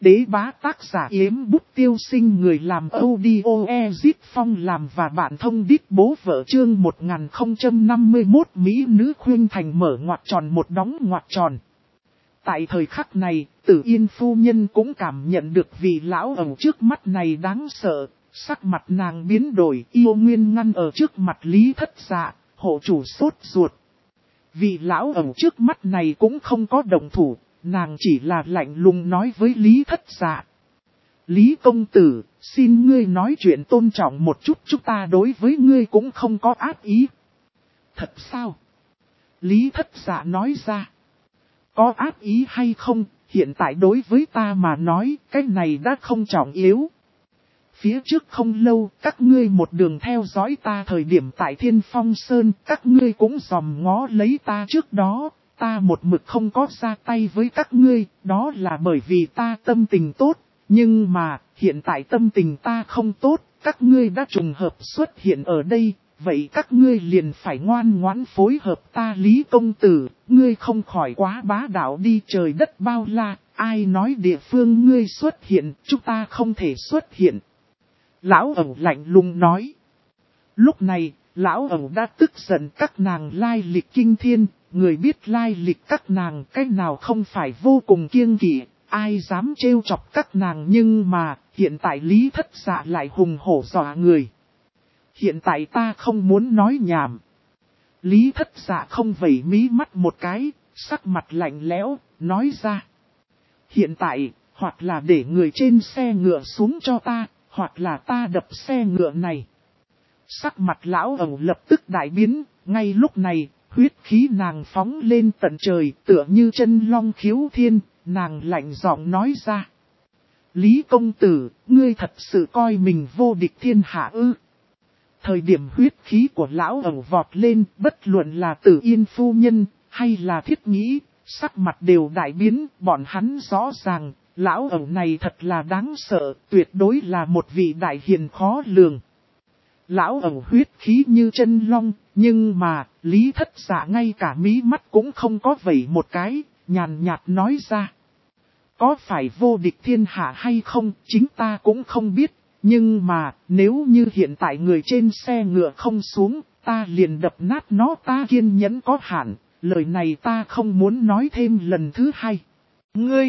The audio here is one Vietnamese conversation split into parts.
Đế bá tác giả Yếm Bút Tiêu Sinh, người làm audio Ezit Phong làm và bạn thông đít bố vợ. Chương 1051 Mỹ nữ khuyên thành mở ngoặc tròn một đóng ngoặc tròn. Tại thời khắc này, Tử Yên phu nhân cũng cảm nhận được vị lão ẩu trước mắt này đáng sợ, sắc mặt nàng biến đổi, yêu nguyên ngăn ở trước mặt Lý Thất Dạ, hộ chủ sốt ruột. Vị lão ẩu trước mắt này cũng không có động thủ, nàng chỉ là lạnh lùng nói với Lý Thất Dạ. Lý công tử, xin ngươi nói chuyện tôn trọng một chút, chúng ta đối với ngươi cũng không có ác ý. Thật sao? Lý Thất Dạ nói ra. Có ác ý hay không, hiện tại đối với ta mà nói, cái này đã không trọng yếu. Phía trước không lâu, các ngươi một đường theo dõi ta thời điểm tại Thiên Phong Sơn, các ngươi cũng dòm ngó lấy ta trước đó, ta một mực không có ra tay với các ngươi, đó là bởi vì ta tâm tình tốt, nhưng mà, hiện tại tâm tình ta không tốt, các ngươi đã trùng hợp xuất hiện ở đây, vậy các ngươi liền phải ngoan ngoãn phối hợp ta. Lý công tử, ngươi không khỏi quá bá đạo đi, trời đất bao la, ai nói địa phương ngươi xuất hiện, chúng ta không thể xuất hiện. Lão ẩu lạnh lùng nói. Lúc này, lão ẩu đã tức giận, các nàng lai lịch kinh thiên, người biết lai lịch các nàng cách nào không phải vô cùng kiêng kỵ, ai dám trêu chọc các nàng, nhưng mà, hiện tại Lý Thất Dạ lại hùng hổ dọa người. Hiện tại ta không muốn nói nhảm. Lý Thất Dạ không vẩy mí mắt một cái, sắc mặt lạnh lẽo, nói ra. Hiện tại, hoặc là để người trên xe ngựa xuống cho ta, hoặc là ta đập xe ngựa này. Sắc mặt lão ẩu lập tức đại biến, ngay lúc này, huyết khí nàng phóng lên tận trời, tựa như chân long khiếu thiên, nàng lạnh giọng nói ra. Lý công tử, ngươi thật sự coi mình vô địch thiên hạ ư? Thời điểm huyết khí của lão ẩu vọt lên, bất luận là Tử Yên phu nhân, hay là Thiết Nghĩ, sắc mặt đều đại biến, bọn hắn rõ ràng, lão ẩu này thật là đáng sợ, tuyệt đối là một vị đại hiền khó lường. Lão ẩu huyết khí như chân long, nhưng mà, Lý Thất Dạ ngay cả mí mắt cũng không có vẩy một cái, nhàn nhạt nói ra. Có phải vô địch thiên hạ hay không, chính ta cũng không biết. Nhưng mà, nếu như hiện tại người trên xe ngựa không xuống, ta liền đập nát nó. Ta kiên nhẫn có hạn, lời này ta không muốn nói thêm lần thứ hai. Ngươi!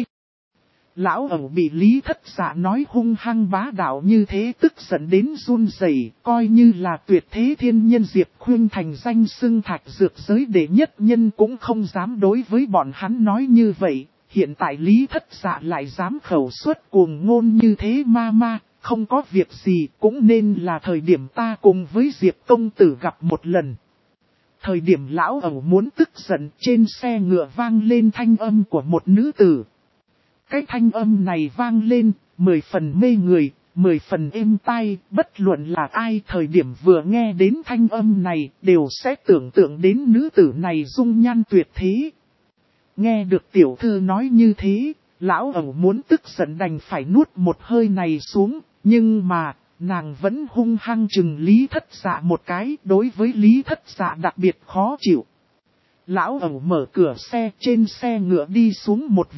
Lão ẩu bị Lý Thất Dạ nói hung hăng bá đạo như thế tức giận đến run rẩy, coi như là tuyệt thế thiên nhân Diệp Khuyên thành danh xưng thạch dược giới đệ nhất nhân cũng không dám đối với bọn hắn nói như vậy. Hiện tại Lý Thất Dạ lại dám khẩu suất cuồng ngôn như thế ma. Không có việc gì, cũng nên là thời điểm ta cùng với Diệp công tử gặp một lần. Thời điểm lão ẩu muốn tức giận, trên xe ngựa vang lên thanh âm của một nữ tử. Cái thanh âm này vang lên, 10 phần mê người, 10 phần êm tai, bất luận là ai thời điểm vừa nghe đến thanh âm này, đều sẽ tưởng tượng đến nữ tử này dung nhan tuyệt thế. Nghe được tiểu thư nói như thế, lão ẩu muốn tức giận đành phải nuốt một hơi này xuống. Nhưng mà, nàng vẫn hung hăng chừng Lý Thất Dạ một cái, đối với Lý Thất Dạ đặc biệt khó chịu. Lão ẩu mở cửa xe, trên xe ngựa đi xuống một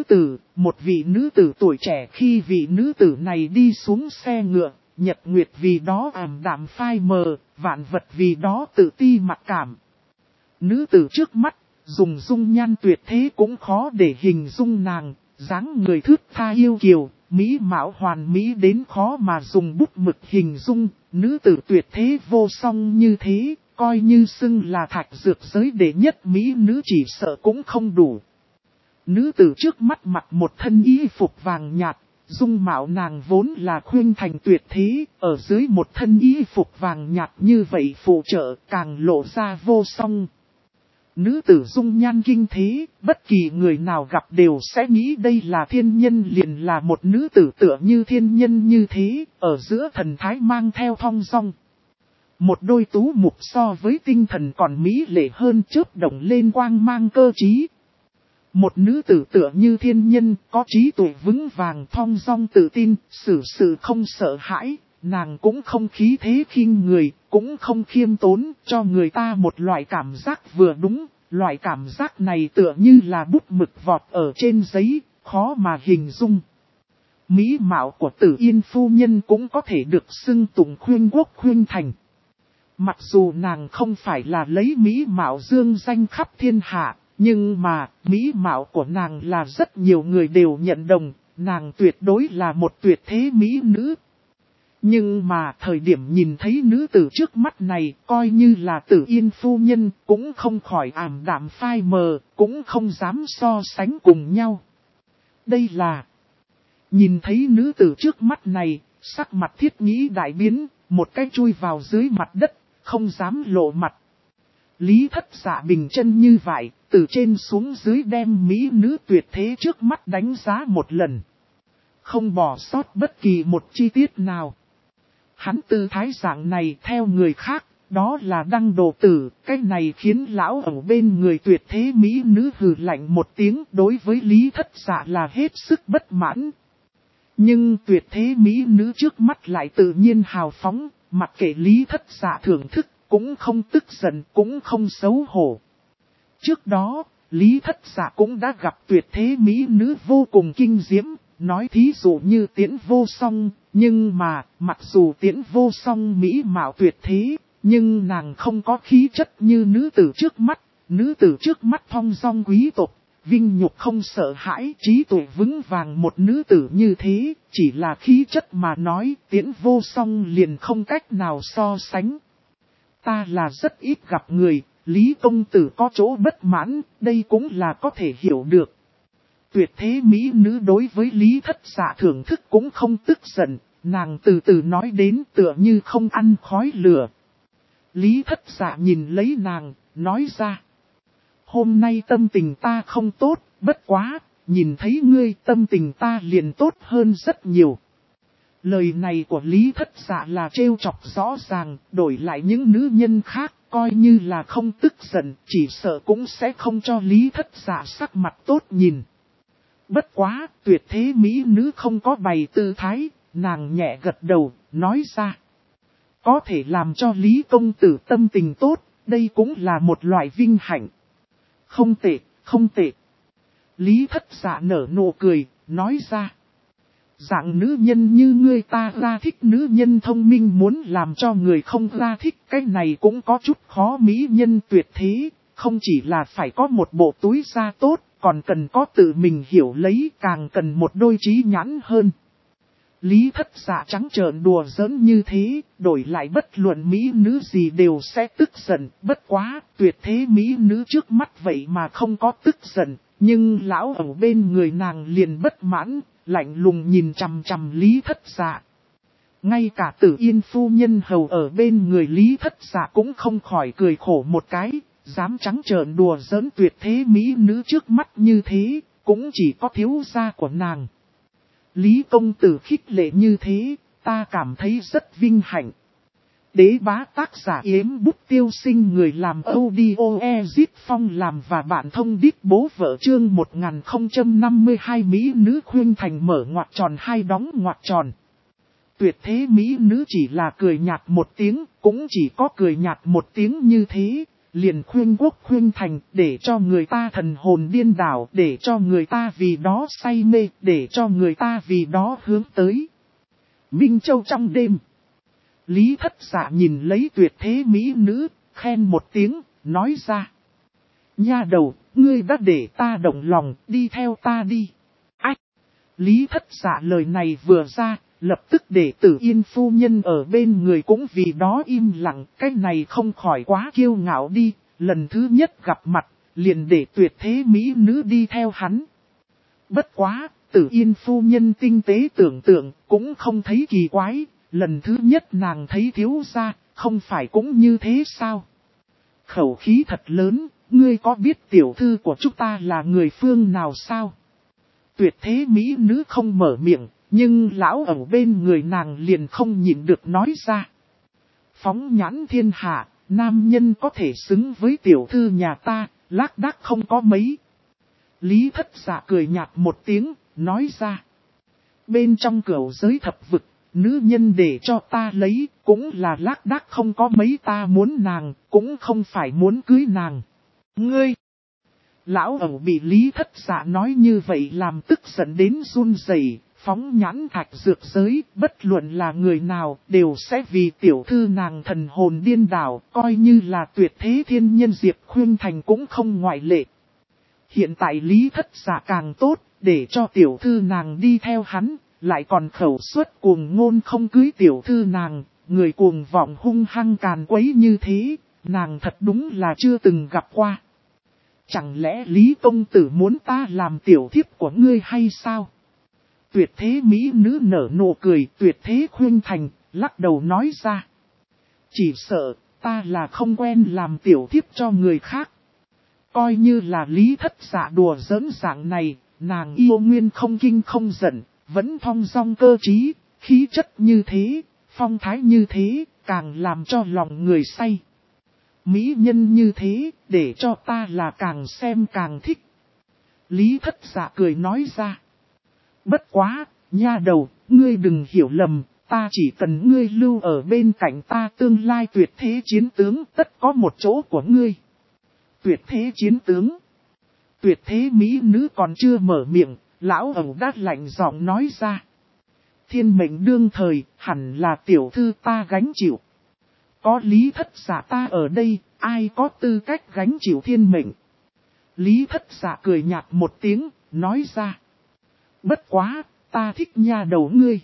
vị nữ tử tuổi trẻ. Khi vị nữ tử này đi xuống xe ngựa, nhật nguyệt vì đó ảm đạm phai mờ, vạn vật vì đó tự ti mặc cảm. Nữ tử trước mắt, dùng dung nhan tuyệt thế cũng khó để hình dung nàng, dáng người thướt tha yêu kiều. Mỹ mạo hoàn mỹ đến khó mà dùng bút mực hình dung, nữ tử tuyệt thế vô song như thế, coi như xưng là thạch dược giới đệ nhất Mỹ nữ chỉ sợ cũng không đủ. Nữ tử trước mắt mặc một thân y phục vàng nhạt, dung mạo nàng vốn là khuyên thành tuyệt thế, ở dưới một thân y phục vàng nhạt như vậy phụ trợ càng lộ ra vô song. Nữ tử dung nhan kinh thế, bất kỳ người nào gặp đều sẽ nghĩ đây là thiên nhân, liền là một nữ tử tựa như thiên nhân như thế, ở giữa thần thái mang theo thong dong. Một đôi tú mục so với tinh thần còn mỹ lệ hơn, chớp động lên quang mang cơ trí. Một nữ tử tựa như thiên nhân, có trí tuệ vững vàng, thong dong tự tin, xử sự không sợ hãi. Nàng cũng không khí thế khinh người, cũng không khiêm tốn, cho người ta một loại cảm giác vừa đúng. Loại cảm giác này tựa như là bút mực vọt ở trên giấy, khó mà hình dung. mỹ mạo của Tử Yên phu nhân cũng có thể được xưng tụng khuyên quốc khuyên thành. Mặc dù nàng không phải là lấy mỹ mạo dương danh khắp thiên hạ, nhưng mà mỹ mạo của nàng là rất nhiều người đều nhận đồng, nàng tuyệt đối là một tuyệt thế mỹ nữ. Nhưng mà thời điểm nhìn thấy nữ tử trước mắt này, coi như là Tử Yên phu nhân, cũng không khỏi ảm đạm phai mờ, cũng không dám so sánh cùng nhau. Đây là... Nhìn thấy nữ tử trước mắt này, sắc mặt Thiết Nhĩ đại biến, một cái chui vào dưới mặt đất, không dám lộ mặt. Lý Thất Dạ bình chân như vậy, từ trên xuống dưới đem mỹ nữ tuyệt thế trước mắt đánh giá một lần. Không bỏ sót bất kỳ một chi tiết nào. Hắn tư thái dạng này theo người khác, đó là đăng đồ tử, cái này khiến lão ở bên người tuyệt thế mỹ nữ hừ lạnh một tiếng, đối với Lý Thất Dạ là hết sức bất mãn. Nhưng tuyệt thế mỹ nữ trước mắt lại tự nhiên hào phóng, mặc kệ Lý Thất Dạ thưởng thức, cũng không tức giận, cũng không xấu hổ. Trước đó, Lý Thất Dạ cũng đã gặp tuyệt thế mỹ nữ vô cùng kinh diễm, nói thí dụ như Tiễn Vô Song, nhưng mà, mặc dù Tiễn Vô Song mỹ mạo tuyệt thế, nhưng nàng không có khí chất như nữ tử trước mắt thong dong quý tộc, vinh nhục không sợ hãi, trí tuệ vững vàng một nữ tử như thế, chỉ là khí chất mà nói, Tiễn Vô Song liền không cách nào so sánh. Ta là rất ít gặp người, Lý công tử có chỗ bất mãn, đây cũng là có thể hiểu được. Tuyệt thế mỹ nữ đối với Lý Thất Dạ thưởng thức cũng không tức giận, nàng từ từ nói đến tựa như không ăn khói lửa. Lý Thất Dạ nhìn lấy nàng, nói ra. Hôm nay tâm tình ta không tốt, bất quá, nhìn thấy ngươi tâm tình ta liền tốt hơn rất nhiều. Lời này của Lý Thất Dạ là trêu chọc rõ ràng, đổi lại những nữ nhân khác, coi như là không tức giận, chỉ sợ cũng sẽ không cho Lý Thất Dạ sắc mặt tốt nhìn. Bất quá, tuyệt thế mỹ nữ không có bày tư thái, nàng nhẹ gật đầu, nói ra. Có thể làm cho Lý công tử tâm tình tốt, đây cũng là một loại vinh hạnh. Không tệ, không tệ. Lý Thất Dạ nở nụ cười, nói ra. Dạng nữ nhân như ngươi ta ra thích nữ nhân thông minh muốn làm cho người không ra thích. Cái này cũng có chút khó mỹ nhân tuyệt thế, không chỉ là phải có một bộ túi da tốt, còn cần có tự mình hiểu lấy, càng cần một đôi trí nhãn hơn. Lý Thất Dạ trắng trợn đùa giỡn như thế, đổi lại bất luận mỹ nữ gì đều sẽ tức giận, bất quá, tuyệt thế mỹ nữ trước mắt vậy mà không có tức giận, nhưng lão ở bên người nàng liền bất mãn, lạnh lùng nhìn chằm chằm Lý Thất Dạ. Ngay cả Tử Yên phu nhân hầu ở bên người Lý Thất Dạ cũng không khỏi cười khổ một cái, dám trắng trợn đùa giỡn tuyệt thế mỹ nữ trước mắt như thế, cũng chỉ có thiếu gia của nàng. Lý công tử khích lệ như thế, ta cảm thấy rất vinh hạnh. Đế bá tác giả Yếm Bút Tiêu Sinh, người làm audio Ezip Phong làm và bạn thông đít bố vợ chương 1052 mỹ nữ khuyên thành mở ngoặc tròn hai đóng ngoặc tròn. Tuyệt thế mỹ nữ chỉ là cười nhạt một tiếng, cũng chỉ có cười nhạt một tiếng như thế, liền khuyên quốc khuyên thành, để cho người ta thần hồn điên đảo, để cho người ta vì đó say mê, để cho người ta vì đó hướng tới. Minh Châu trong đêm. Lý Thất Dạ nhìn lấy tuyệt thế mỹ nữ, khen một tiếng, nói ra. Nha đầu, ngươi đã để ta động lòng, đi theo ta đi. Ách! Lý Thất Dạ lời này vừa ra, lập tức để Tử Yên phu nhân ở bên người cũng vì đó im lặng, cái này không khỏi quá kiêu ngạo đi, lần thứ nhất gặp mặt, liền để tuyệt thế mỹ nữ đi theo hắn. Bất quá, Tử Yên phu nhân tinh tế tưởng tượng, cũng không thấy kỳ quái, lần thứ nhất nàng thấy thiếu gia, không phải cũng như thế sao? Khẩu khí thật lớn, ngươi có biết tiểu thư của chúng ta là người phương nào sao? Tuyệt thế mỹ nữ không mở miệng, nhưng lão ở bên người nàng liền không nhịn được nói ra. Phóng nhãn thiên hạ, nam nhân có thể xứng với tiểu thư nhà ta, lác đác không có mấy. Lý Thất Dạ cười nhạt một tiếng, nói ra. Bên trong cửu giới thập vực, nữ nhân để cho ta lấy, cũng là lác đác không có mấy, ta muốn nàng, cũng không phải muốn cưới nàng. Ngươi! Lão ẩu bị Lý Thất Dạ nói như vậy làm tức giận đến run rẩy, phóng nhãn thạch dược giới, bất luận là người nào đều sẽ vì tiểu thư nàng thần hồn điên đảo, coi như là tuyệt thế thiên nhân Diệp Khuynh Thành cũng không ngoại lệ. Hiện tại Lý Thất Dạ càng tốt, để cho tiểu thư nàng đi theo hắn, lại còn khẩu suất cuồng ngôn không cưới tiểu thư nàng, người cuồng vọng hung hăng càn quấy như thế, nàng thật đúng là chưa từng gặp qua. Chẳng lẽ Lý công tử muốn ta làm tiểu thiếp của ngươi hay sao? Tuyệt thế mỹ nữ nở nụ cười, tuyệt thế Khuynh Thành, lắc đầu nói ra. Chỉ sợ, ta là không quen làm tiểu thiếp cho người khác. Coi như là Lý Thất Dạ đùa giỡn dạng này, nàng yêu nguyên không kinh không giận, vẫn thong dong cơ trí, khí chất như thế, phong thái như thế, càng làm cho lòng người say. Mỹ nhân như thế, để cho ta là càng xem càng thích. Lý Thất Dạ cười nói ra. Bất quá, nha đầu, ngươi đừng hiểu lầm, ta chỉ cần ngươi lưu ở bên cạnh ta tương lai tuyệt thế chiến tướng tất có một chỗ của ngươi. Tuyệt thế chiến tướng. Tuyệt thế mỹ nữ còn chưa mở miệng, lão ẩu đã lạnh giọng nói ra. Thiên mệnh đương thời, hẳn là tiểu thư ta gánh chịu. Có Lý Thất Dạ ta ở đây, ai có tư cách gánh chịu thiên mệnh. Lý Thất Dạ cười nhạt một tiếng, nói ra. Bất quá, ta thích nha đầu ngươi.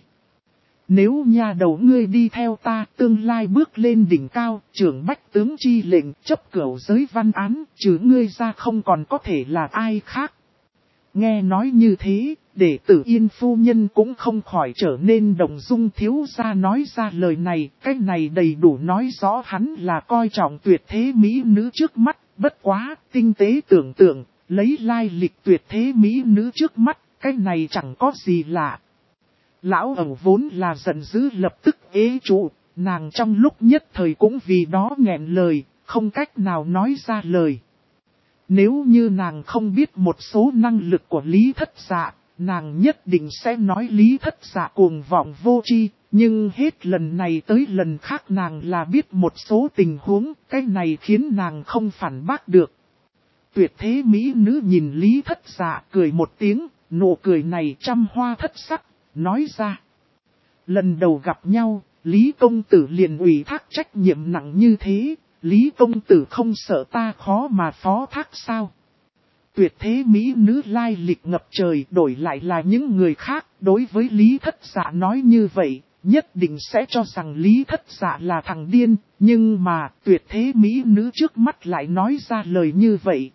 Nếu nha đầu ngươi đi theo ta, tương lai bước lên đỉnh cao, trưởng bách tướng chi lệnh, chấp cửu giới văn án, trừ ngươi ra không còn có thể là ai khác. Nghe nói như thế, để Tử Yên phu nhân cũng không khỏi trở nên động dung, thiếu gia nói ra lời này, cái này đầy đủ nói rõ hắn là coi trọng tuyệt thế mỹ nữ trước mắt, bất quá, tinh tế tưởng tượng, lấy lai lịch tuyệt thế mỹ nữ trước mắt, cái này chẳng có gì lạ. Lão ẩu vốn là giận dữ lập tức ế trụ, nàng trong lúc nhất thời cũng vì đó nghẹn lời, không cách nào nói ra lời. Nếu như nàng không biết một số năng lực của Lý Thất Dạ, nàng nhất định sẽ nói Lý Thất Dạ cuồng vọng vô tri, nhưng hết lần này tới lần khác nàng là biết một số tình huống, cái này khiến nàng không phản bác được. Tuyệt thế mỹ nữ nhìn Lý Thất Dạ cười một tiếng, nụ cười này trăm hoa thất sắc, nói ra. Lần đầu gặp nhau, Lý công tử liền ủy thác trách nhiệm nặng như thế, Lý công tử không sợ ta khó mà phó thác sao? Tuyệt thế mỹ nữ lai lịch ngập trời, đổi lại là những người khác, đối với Lý Thất Dạ nói như vậy, nhất định sẽ cho rằng Lý Thất Dạ là thằng điên, nhưng mà tuyệt thế mỹ nữ trước mắt lại nói ra lời như vậy.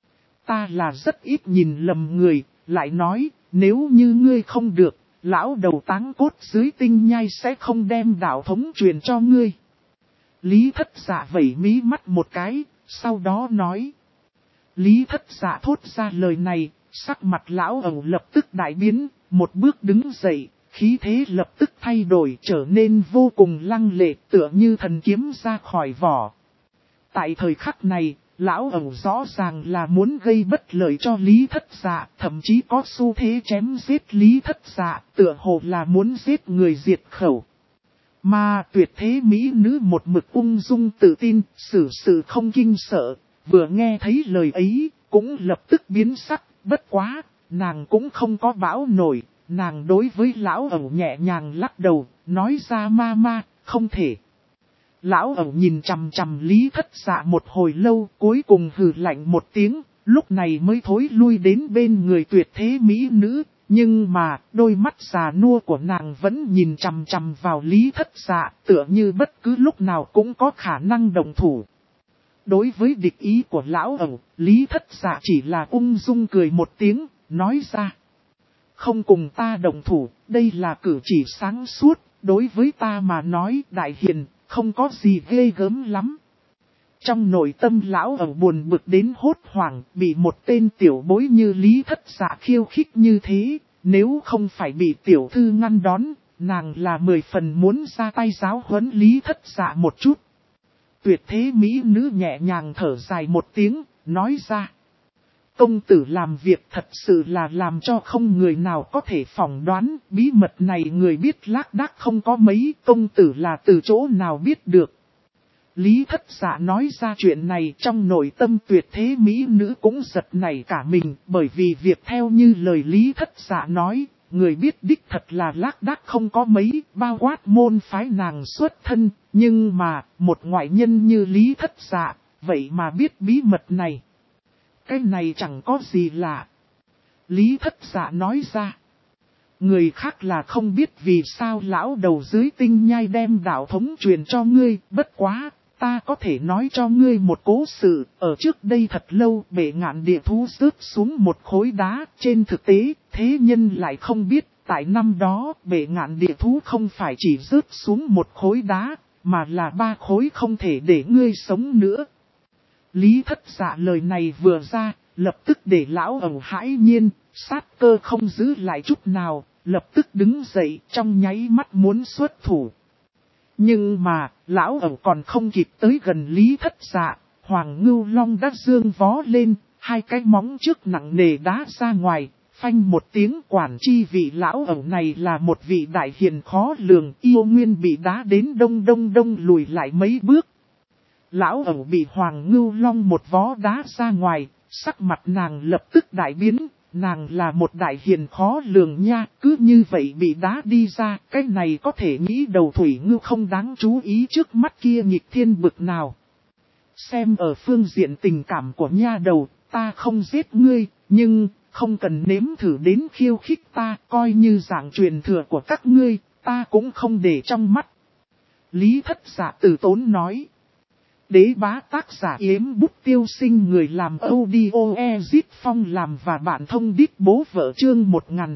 Ta là rất ít nhìn lầm người, lại nói, nếu như ngươi không được, lão đầu táng cốt dưới tinh nhai sẽ không đem đạo thống truyền cho ngươi. Lý Thất Dạ vẩy mí mắt một cái, sau đó nói. Lý Thất Dạ thốt ra lời này, sắc mặt lão ẩu lập tức đại biến, một bước đứng dậy, khí thế lập tức thay đổi trở nên vô cùng lăng lệ, tựa như thần kiếm ra khỏi vỏ. Tại thời khắc này, lão ẩu rõ ràng là muốn gây bất lợi cho Lý Thất Dạ, thậm chí có xu thế chém giết Lý Thất Dạ, tựa hồ là muốn giết người diệt khẩu. Mà tuyệt thế mỹ nữ một mực ung dung tự tin, xử sự không kinh sợ, vừa nghe thấy lời ấy, cũng lập tức biến sắc, bất quá, nàng cũng không có bão nổi, nàng đối với lão ẩu nhẹ nhàng lắc đầu, nói ra ma, không thể. Lão ẩu nhìn chằm chằm Lý Thất Dạ một hồi lâu, cuối cùng hừ lạnh một tiếng, lúc này mới thối lui đến bên người tuyệt thế mỹ nữ. Nhưng mà, đôi mắt già nua của nàng vẫn nhìn chằm chằm vào Lý Thất Dạ, tựa như bất cứ lúc nào cũng có khả năng đồng thủ. Đối với địch ý của lão ẩu, Lý Thất Dạ chỉ là ung dung cười một tiếng, nói ra. Không cùng ta đồng thủ, đây là cử chỉ sáng suốt, đối với ta mà nói đại hiền, không có gì ghê gớm lắm. Trong nội tâm lão ẩu buồn bực đến hốt hoảng, bị một tên tiểu bối như Lý Thất Dạ khiêu khích như thế, nếu không phải bị tiểu thư ngăn đón, nàng là 10 phần muốn ra tay giáo huấn Lý Thất Dạ một chút. Tuyệt thế mỹ nữ nhẹ nhàng thở dài một tiếng, nói ra. Công tử làm việc thật sự là làm cho không người nào có thể phỏng đoán, bí mật này người biết lác đác không có mấy, công tử là từ chỗ nào biết được. Lý Thất Dạ nói ra chuyện này trong nội tâm tuyệt thế mỹ nữ cũng giật nảy cả mình, bởi vì việc theo như lời Lý Thất Dạ nói, người biết đích thật là lác đác không có mấy, bao quát môn phái nàng xuất thân, nhưng mà, một ngoại nhân như Lý Thất Dạ, vậy mà biết bí mật này. Cái này chẳng có gì lạ. Lý Thất Dạ nói ra. Người khác là không biết vì sao lão đầu dưới tinh nhai đem đạo thống truyền cho ngươi, bất quá, ta có thể nói cho ngươi một cố sự, ở trước đây thật lâu bể ngạn địa thú rớt xuống một khối đá, trên thực tế, thế nhân lại không biết, tại năm đó, bể ngạn địa thú không phải chỉ rớt xuống một khối đá, mà là 3 khối không thể để ngươi sống nữa. Lý Thất Dạ lời này vừa ra, lập tức để lão ẩu hãi nhiên, sát cơ không giữ lại chút nào, lập tức đứng dậy trong nháy mắt muốn xuất thủ. Nhưng mà, lão ẩu còn không kịp tới gần Lý Thất Dạ, Hoàng Ngưu Long đã dương vó lên, 2 cái móng trước nặng nề đá ra ngoài, phanh một tiếng quản chi vị lão ẩu này là một vị đại hiền khó lường, yêu nguyên bị đá đến đông lùi lại mấy bước. Lão ẩu bị Hoàng Ngưu Long một vó đá ra ngoài, sắc mặt nàng lập tức đại biến, nàng là một đại hiền khó lường nha, cứ như vậy bị đá đi ra, cái này có thể nghĩ đầu Thủy Ngưu không đáng chú ý trước mắt kia nghịch thiên bực nào. Xem ở phương diện tình cảm của nha đầu, ta không giết ngươi, nhưng không cần nếm thử đến khiêu khích ta, coi như dạng truyền thừa của các ngươi, ta cũng không để trong mắt. Lý Thất Dạ từ tốn nói. Đế bá tác giả Yếm Bút Tiêu Sinh người làm audio Phong làm và bạn thông đít bố vợ chương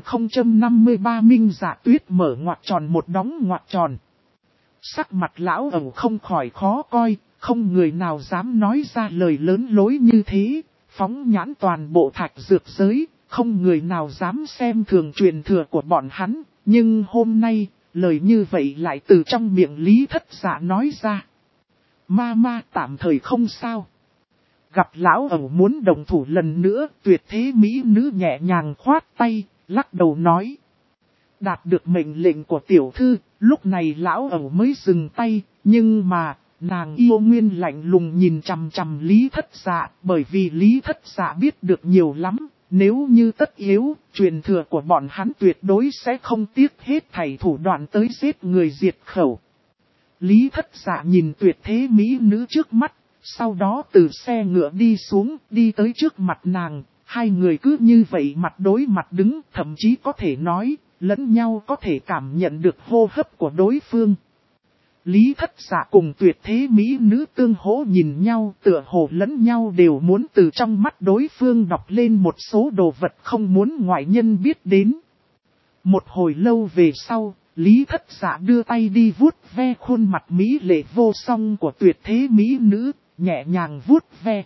1053 Minh Dạ Tuyết mở ngoặc tròn một đóng ngoặc tròn. Sắc mặt lão ẩu không khỏi khó coi, không người nào dám nói ra lời lớn lối như thế, phóng nhãn toàn bộ thạch dược giới, không người nào dám xem thường truyền thừa của bọn hắn, nhưng hôm nay, lời như vậy lại từ trong miệng Lý Thất Dạ nói ra. Ma tạm thời không sao. Gặp lão ẩu muốn đồng thủ lần nữa, tuyệt thế mỹ nữ nhẹ nhàng khoát tay, lắc đầu nói. Đạt được mệnh lệnh của tiểu thư, lúc này lão ẩu mới dừng tay, nhưng mà, nàng yêu nguyên lạnh lùng nhìn chằm chằm Lý Thất Dạ, bởi vì Lý Thất Dạ biết được nhiều lắm, nếu như tất yếu, truyền thừa của bọn hắn tuyệt đối sẽ không tiếc hết thảy thủ đoạn tới giết người diệt khẩu. Lý Thất Dạ nhìn tuyệt thế mỹ nữ trước mắt, sau đó từ xe ngựa đi xuống, đi tới trước mặt nàng, 2 người cứ như vậy mặt đối mặt đứng, thậm chí có thể nói, lẫn nhau có thể cảm nhận được hô hấp của đối phương. Lý Thất Dạ cùng tuyệt thế mỹ nữ tương hỗ nhìn nhau, tựa hồ lẫn nhau đều muốn từ trong mắt đối phương đọc lên một số đồ vật không muốn ngoại nhân biết đến. Một hồi lâu về sau, Lý Thất Dạ đưa tay đi vuốt ve khuôn mặt mỹ lệ vô song của tuyệt thế mỹ nữ, nhẹ nhàng vuốt ve.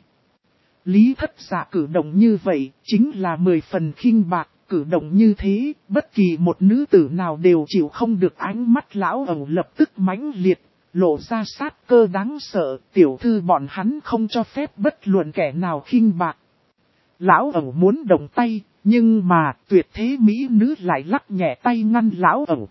Lý Thất Dạ cử động như vậy, chính là 10 phần khinh bạc, cử động như thế, bất kỳ một nữ tử nào đều chịu không được ánh mắt lão ẩu lập tức mãnh liệt, lộ ra sát cơ đáng sợ, tiểu thư bọn hắn không cho phép bất luận kẻ nào khinh bạc. Lão ẩu muốn động tay, nhưng mà tuyệt thế mỹ nữ lại lắc nhẹ tay ngăn lão ẩu.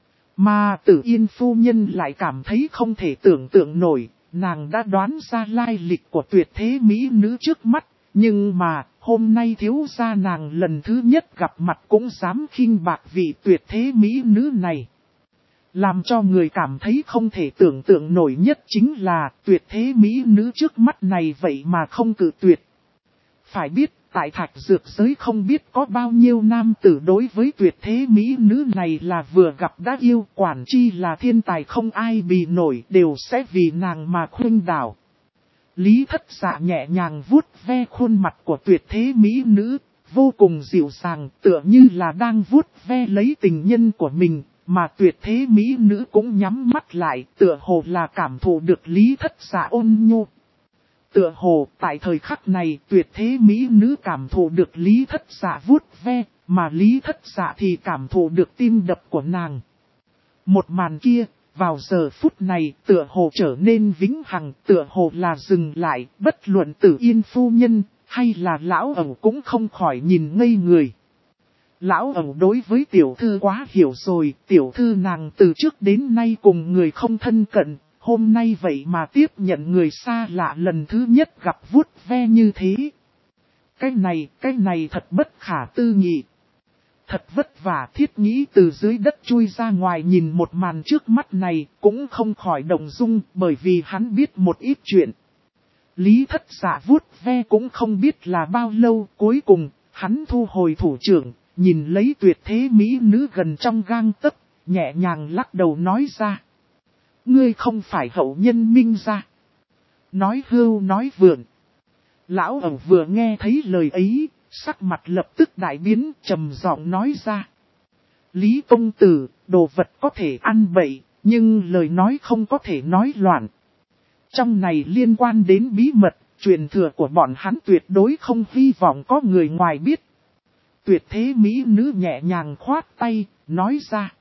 Mà Tử Yên phu nhân lại cảm thấy không thể tưởng tượng nổi, nàng đã đoán ra lai lịch của tuyệt thế mỹ nữ trước mắt, nhưng mà hôm nay thiếu gia nàng lần thứ nhất gặp mặt cũng dám khinh bạc vị tuyệt thế mỹ nữ này. Làm cho người cảm thấy không thể tưởng tượng nổi nhất chính là tuyệt thế mỹ nữ trước mắt này vậy mà không cự tuyệt. Phải biết, tại thạch dược giới không biết có bao nhiêu nam tử đối với tuyệt thế mỹ nữ này là vừa gặp đã yêu, quản chi là thiên tài không ai bì nổi, đều sẽ vì nàng mà khuynh đảo. Lý Thất Dạ nhẹ nhàng vuốt ve khuôn mặt của tuyệt thế mỹ nữ, vô cùng dịu dàng, tựa như là đang vuốt ve lấy tình nhân của mình, mà tuyệt thế mỹ nữ cũng nhắm mắt lại, tựa hồ là cảm thụ được Lý Thất Dạ ôn nhu. Tựa hồ, tại thời khắc này, tuyệt thế mỹ nữ cảm thụ được Lý Thất Dạ vuốt ve, mà Lý Thất Dạ thì cảm thụ được tim đập của nàng. Một màn kia, vào giờ phút này, tựa hồ trở nên vĩnh hằng, tựa hồ là dừng lại, bất luận Tử Yên phu nhân, hay là lão ẩu cũng không khỏi nhìn ngây người. Lão ẩu đối với tiểu thư quá hiểu rồi, tiểu thư nàng từ trước đến nay cùng người không thân cận. Hôm nay vậy mà tiếp nhận người xa lạ lần thứ nhất gặp vuốt ve như thế. Cái này thật bất khả tư nghị. Thật vất vả Thiết Nghĩ từ dưới đất chui ra ngoài nhìn một màn trước mắt này cũng không khỏi động dung bởi vì hắn biết một ít chuyện. Lý Thất Dạ vuốt ve cũng không biết là bao lâu, cuối cùng hắn thu hồi thủ trưởng, nhìn lấy tuyệt thế mỹ nữ gần trong gang tấc, nhẹ nhàng lắc đầu nói ra. Ngươi không phải hậu nhân Minh gia. Nói hưu nói vượn. Lão ẩu vừa nghe thấy lời ấy, sắc mặt lập tức đại biến, trầm giọng nói ra. Lý công tử, đồ vật có thể ăn bậy, nhưng lời nói không có thể nói loạn. Trong này liên quan đến bí mật, truyền thừa của bọn hắn tuyệt đối không hy vọng có người ngoài biết. Tuyệt thế mỹ nữ nhẹ nhàng khoát tay, nói ra.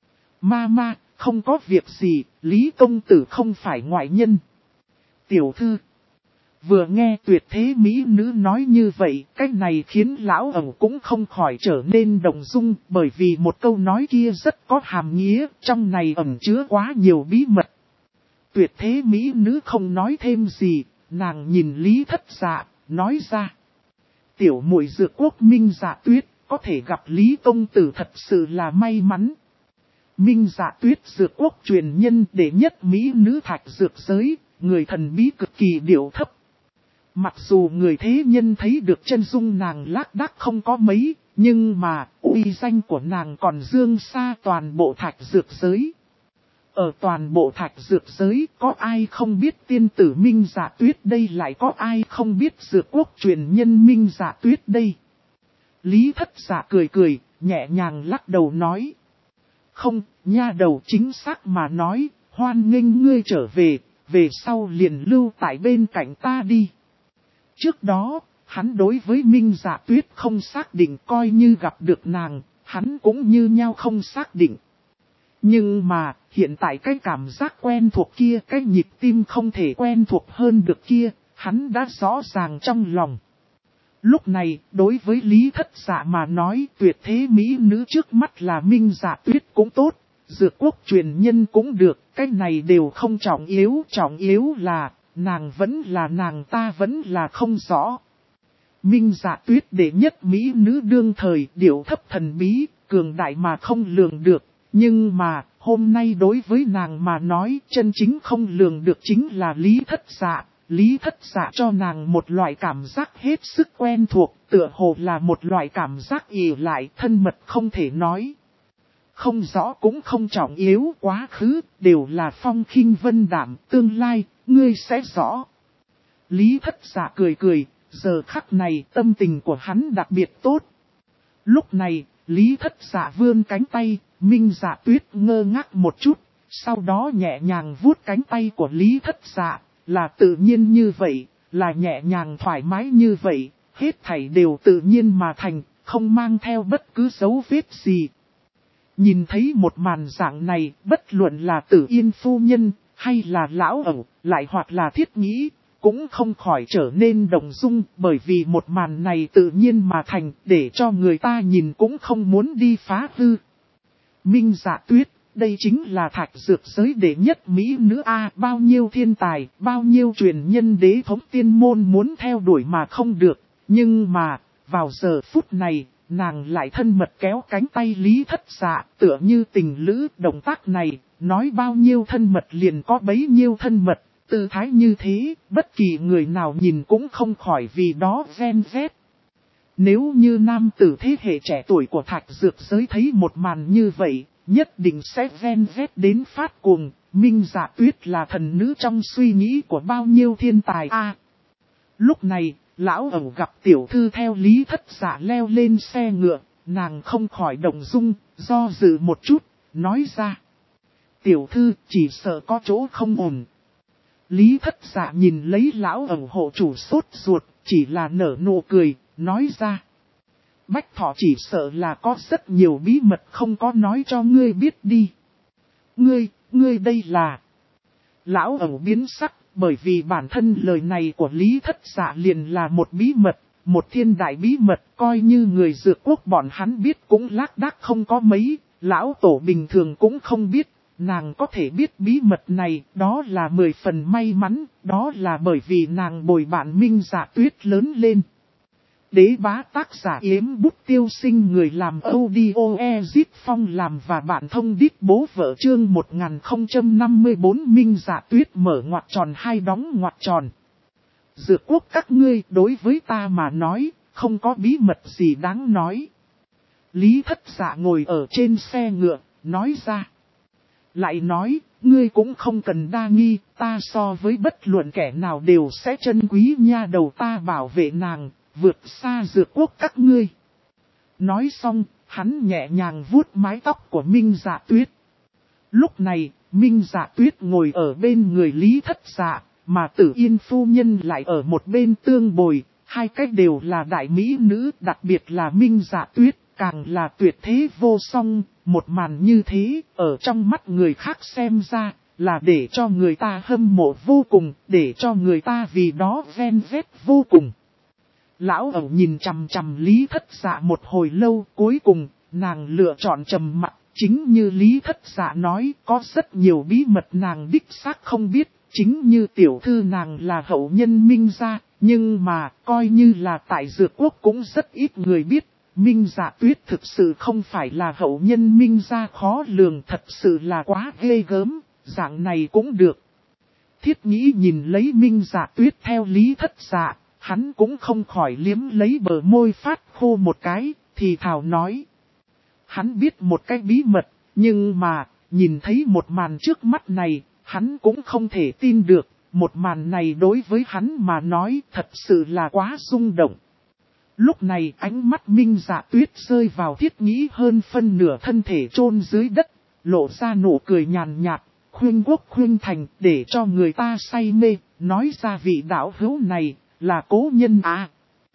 Ma, không có việc gì, Lý công tử không phải ngoại nhân. Tiểu thư. Vừa nghe tuyệt thế mỹ nữ nói như vậy, cách này khiến lão ẩu cũng không khỏi trở nên động dung, bởi vì một câu nói kia rất có hàm nghĩa, trong này ẩn chứa quá nhiều bí mật. Tuyệt thế mỹ nữ không nói thêm gì, nàng nhìn Lý Thất Dạ, nói ra. Tiểu muội Dược Quốc Minh Dạ Tuyết, có thể gặp Lý công tử thật sự là may mắn. Minh Dạ Tuyết Dược Quốc truyền nhân đệ nhất mỹ nữ thạch dược giới, người thần bí cực kỳ điệu thấp. Mặc dù người thế nhân thấy được chân dung nàng lác đác không có mấy, nhưng mà uy danh của nàng còn dương xa toàn bộ thạch dược giới. Ở toàn bộ thạch dược giới có ai không biết tiên tử Minh Dạ Tuyết đây, lại có ai không biết Dược Quốc truyền nhân Minh Dạ Tuyết đây. Lý Thất Dạ cười, nhẹ nhàng lắc đầu nói. Không, nha đầu, chính xác mà nói, hoan nghênh ngươi trở về, về sau liền lưu tại bên cạnh ta đi. Trước đó, hắn đối với Minh Dạ Tuyết không xác định, coi như gặp được nàng, hắn cũng như nhau không xác định. Nhưng mà, hiện tại cái cảm giác quen thuộc kia, cái nhịp tim không thể quen thuộc hơn được kia, hắn đã rõ ràng trong lòng. Lúc này, đối với Lý Thất Dạ mà nói, tuyệt thế mỹ nữ trước mắt là Minh Dạ Tuyết cũng tốt, Dược Quốc truyền nhân cũng được, cái này đều không trọng yếu là, nàng vẫn là nàng, ta vẫn là không rõ. Minh Dạ Tuyết đệ nhất mỹ nữ đương thời, điệu thấp thần bí, cường đại mà không lường được, nhưng mà, hôm nay đối với nàng mà nói, chân chính không lường được chính là Lý Thất Dạ. Lý Thất Dạ cho nàng một loại cảm giác hết sức quen thuộc, tựa hồ là một loại cảm giác ỉ lại, thân mật không thể nói. Không rõ cũng không trọng yếu, quá khứ, đều là phong khinh vân đảm, tương lai, ngươi sẽ rõ. Lý Thất Dạ cười, giờ khắc này tâm tình của hắn đặc biệt tốt. Lúc này, Lý Thất Dạ vươn cánh tay, Minh Dạ Tuyết ngơ ngác một chút, sau đó nhẹ nhàng vuốt cánh tay của Lý Thất Dạ. Là tự nhiên như vậy, là nhẹ nhàng thoải mái như vậy, hết thảy đều tự nhiên mà thành, không mang theo bất cứ dấu vết gì. Nhìn thấy một màn dạng này, bất luận là Tử Yên phu nhân, hay là lão ẩu, lại hoặc là Thiết Nghĩ, cũng không khỏi trở nên động dung, bởi vì một màn này tự nhiên mà thành, để cho người ta nhìn cũng không muốn đi phá hư. Minh Dạ Tuyết. Đây chính là thạch dược giới đệ nhất mỹ nữ A, bao nhiêu thiên tài, bao nhiêu truyền nhân đế thống tiên môn muốn theo đuổi mà không được. Nhưng mà, vào giờ phút này, nàng lại thân mật kéo cánh tay Lý Thất Dạ, tựa như tình lữ. Động tác này, nói bao nhiêu thân mật liền có bấy nhiêu thân mật, tư thái như thế, bất kỳ người nào nhìn cũng không khỏi vì đó ghen ghét. Nếu như nam tử thế hệ trẻ tuổi của thạch dược giới thấy một màn như vậy, nhất định sẽ ghen ghét đến phát cuồng. Minh Dạ Tuyết là thần nữ trong suy nghĩ của bao nhiêu thiên tài a. Lúc này, lão ẩu gặp tiểu thư theo Lý Thất Dạ leo lên xe ngựa, nàng không khỏi động dung, do dự một chút, nói ra. Tiểu thư chỉ sợ có chỗ không ổn. Lý Thất Dạ nhìn lấy lão ẩu hộ chủ sốt ruột, chỉ là nở nụ cười, nói ra. Bách Thỏ chỉ sợ là có rất nhiều bí mật không có nói cho ngươi biết đi. Ngươi đây là... Lão ẩu biến sắc, bởi vì bản thân lời này của Lý Thất Dạ liền là một bí mật, một thiên đại bí mật, coi như người Dược Quốc bọn hắn biết cũng lác đác không có mấy, lão tổ bình thường cũng không biết, nàng có thể biết bí mật này, đó là 10 phần may mắn, đó là bởi vì nàng bồi bạn Minh Dạ Tuyết lớn lên. Đế bá tác giả Yếm Bút Tiêu Sinh, người làm audio Ezit Phong làm và bạn thông đít bố vợ. Chương 1054 Minh Dạ Tuyết mở ngoặc tròn hai đóng ngoặc tròn. Dược quốc các ngươi đối với ta mà nói, không có bí mật gì đáng nói. Lý Thất Dạ ngồi ở trên xe ngựa, nói ra. Lại nói, ngươi cũng không cần đa nghi, ta so với bất luận kẻ nào đều sẽ trân quý nha đầu, ta bảo vệ nàng, vượt xa dược quốc các ngươi. Nói xong, hắn nhẹ nhàng vuốt mái tóc của Minh Dạ Tuyết. Lúc này, Minh Dạ Tuyết ngồi ở bên người Lý Thất Dạ, mà Tử Yên phu nhân lại ở một bên tương bồi, hai cách đều là đại mỹ nữ, đặc biệt là Minh Dạ Tuyết, càng là tuyệt thế vô song. Một màn như thế, ở trong mắt người khác xem ra, là để cho người ta hâm mộ vô cùng, để cho người ta vì đó ven vét vô cùng. Lão ẩu nhìn chằm chằm Lý Thất Dạ một hồi lâu, cuối cùng, nàng lựa chọn trầm mặc. Chính như Lý Thất Dạ nói, có rất nhiều bí mật nàng đích xác không biết, chính như tiểu thư nàng là hậu nhân Minh gia, nhưng mà, coi như là tại Dược Quốc cũng rất ít người biết. Minh Dạ Tuyết thực sự không phải là hậu nhân Minh gia, khó lường, thật sự là quá ghê gớm, dạng này cũng được. Thiết Nhĩ nhìn lấy Minh Dạ Tuyết theo Lý Thất Dạ, hắn cũng không khỏi liếm lấy bờ môi phát khô một cái, thì thào nói. Hắn biết một cái bí mật, nhưng mà, nhìn thấy một màn trước mắt này, hắn cũng không thể tin được, một màn này đối với hắn mà nói thật sự là quá rung động. Lúc này ánh mắt Minh Dạ Tuyết rơi vào Thiết Nhĩ hơn phân nửa thân thể chôn dưới đất, lộ ra nụ cười nhàn nhạt, khuyên quốc khuyên thành để cho người ta say mê, nói ra vị đạo hữu này là cố nhân à.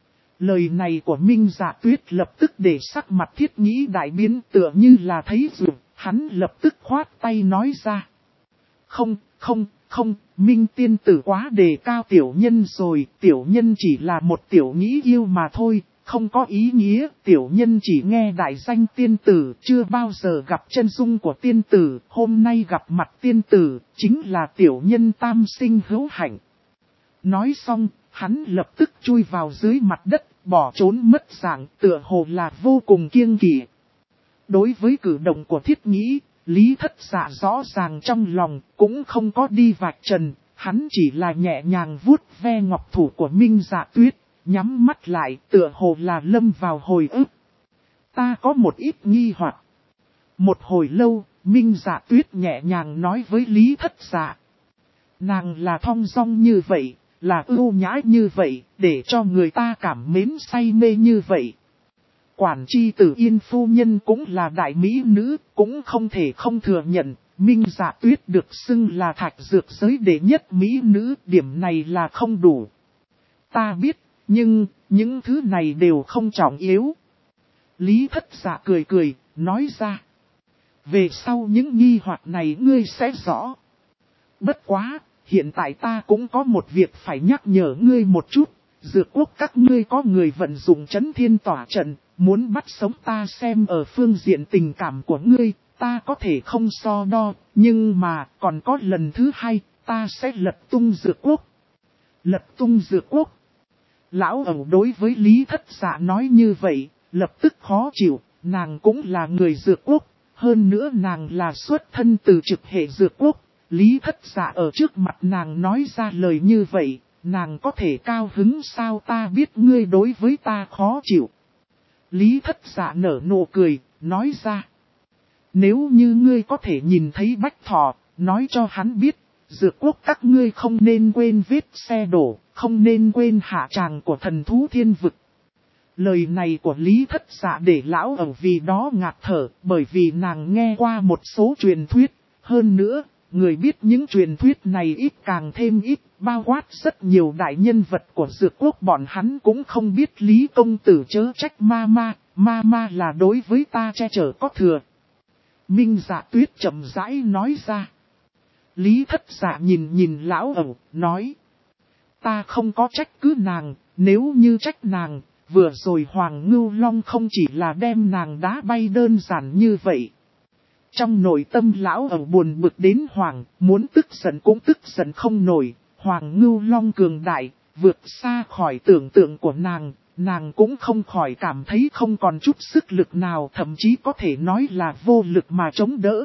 Lời này của Minh Dạ Tuyết lập tức để sắc mặt Thiết Nhĩ đại biến, tựa như là thấy rượu, hắn lập tức khoát tay nói ra. Không, Minh tiên tử quá đề cao tiểu nhân rồi, tiểu nhân chỉ là một tiểu nhĩ yêu mà thôi, không có ý nghĩa, tiểu nhân chỉ nghe đại danh tiên tử, chưa bao giờ gặp chân dung của tiên tử, hôm nay gặp mặt tiên tử, chính là tiểu nhân tam sinh hữu hạnh. Nói xong, hắn lập tức chui vào dưới mặt đất, bỏ trốn mất dạng, tựa hồ là vô cùng kiêng kỵ. Đối với cử động của Thiết Nhĩ, Lý Thất Dạ rõ ràng trong lòng, cũng không có đi vạch trần, hắn chỉ là nhẹ nhàng vuốt ve ngọc thủ của Minh Dạ Tuyết, nhắm mắt lại, tựa hồ là lâm vào hồi ức. Ta có một ít nghi hoặc. Một hồi lâu, Minh Dạ Tuyết nhẹ nhàng nói với Lý Thất Dạ. Nàng là thong dong như vậy, là ưu nhã như vậy, để cho người ta cảm mến say mê như vậy. Quản chi Tử Yên phu nhân cũng là đại mỹ nữ, cũng không thể không thừa nhận, Minh Dạ Tuyết được xưng là thạch dược giới đệ nhất mỹ nữ, điểm này là không đủ. Ta biết, nhưng, những thứ này đều không trọng yếu. Lý Thất Dạ cười, nói ra. Về sau những nghi hoặc này ngươi sẽ rõ. Bất quá, hiện tại ta cũng có một việc phải nhắc nhở ngươi một chút. Dược quốc các ngươi có người vận dụng chấn thiên tỏa trận, muốn bắt sống ta, xem ở phương diện tình cảm của ngươi, ta có thể không so đo, nhưng mà còn có lần thứ hai, ta sẽ lật tung dược quốc. Lật tung dược quốc. Lão ẩu đối với Lý Thất Dạ nói như vậy, lập tức khó chịu, nàng cũng là người dược quốc, hơn nữa nàng là xuất thân từ trực hệ dược quốc. Lý Thất Dạ ở trước mặt nàng nói ra lời như vậy, nàng có thể cao hứng sao? Ta biết ngươi đối với ta khó chịu. Lý Thất Dạ nở nụ cười, nói ra. Nếu như ngươi có thể nhìn thấy Bách Thọ, nói cho hắn biết, Dược quốc các ngươi không nên quên vết xe đổ, không nên quên hạ tràng của thần thú thiên vực. Lời này của Lý Thất Dạ để lão ẩu vì đó ngạt thở, bởi vì nàng nghe qua một số truyền thuyết, hơn nữa, người biết những truyền thuyết này ít càng thêm ít, bao quát rất nhiều đại nhân vật của Dược quốc, bọn hắn cũng không biết. Lý công tử chớ trách ma là đối với ta che chở có thừa. Minh Dạ Tuyết chậm rãi nói ra. Lý Thất Dạ nhìn lão ẩu, nói. Ta không có trách cứ nàng, nếu như trách nàng, vừa rồi Hoàng Ngưu Long không chỉ là đem nàng đá bay đơn giản như vậy. Trong nội tâm lão ẩu buồn bực đến hoảng, muốn tức giận cũng tức giận không nổi. Hoàng Ngưu Long cường đại, vượt xa khỏi tưởng tượng của nàng, nàng cũng không khỏi cảm thấy không còn chút sức lực nào, thậm chí có thể nói là vô lực mà chống đỡ.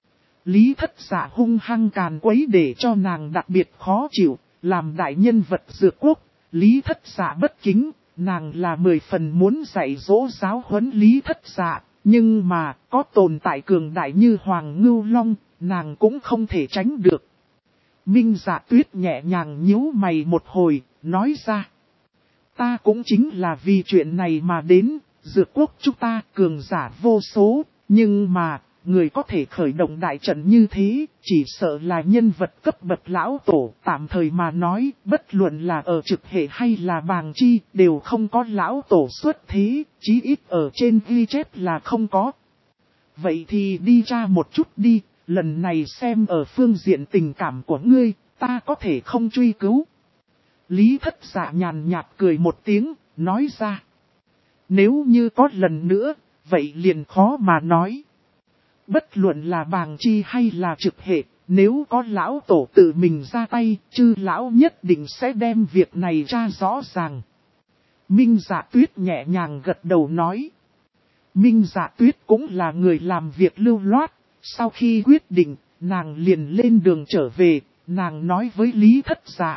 Lý Thất Dạ hung hăng càn quấy để cho nàng đặc biệt khó chịu, làm đại nhân vật Dược Quốc, Lý Thất Dạ bất kính, nàng là 10 phần muốn dạy dỗ giáo huấn Lý Thất Dạ, nhưng mà có tồn tại cường đại như Hoàng Ngưu Long, nàng cũng không thể tránh được. Minh Dạ Tuyết nhẹ nhàng nhíu mày một hồi, nói ra. Ta cũng chính là vì chuyện này mà đến, Dược Quốc chúng ta cường giả vô số, nhưng mà, người có thể khởi động đại trận như thế, chỉ sợ là nhân vật cấp bậc lão tổ, tạm thời mà nói, bất luận là ở trực hệ hay là bàng chi, đều không có lão tổ xuất thế, chí ít ở trên ghi chép là không có. Vậy thì đi ra một chút đi, lần này xem ở phương diện tình cảm của ngươi, ta có thể không truy cứu. Lý Thất Dạ nhàn nhạt cười một tiếng, nói ra. Nếu như có lần nữa, vậy liền khó mà nói. Bất luận là bàng chi hay là trực hệ, nếu có lão tổ tự mình ra tay, chư lão nhất định sẽ đem việc này ra rõ ràng. Minh Dạ Tuyết nhẹ nhàng gật đầu nói. Minh Dạ Tuyết cũng là người làm việc lưu loát, sau khi quyết định, nàng liền lên đường trở về, nàng nói với Lý Thất Dạ.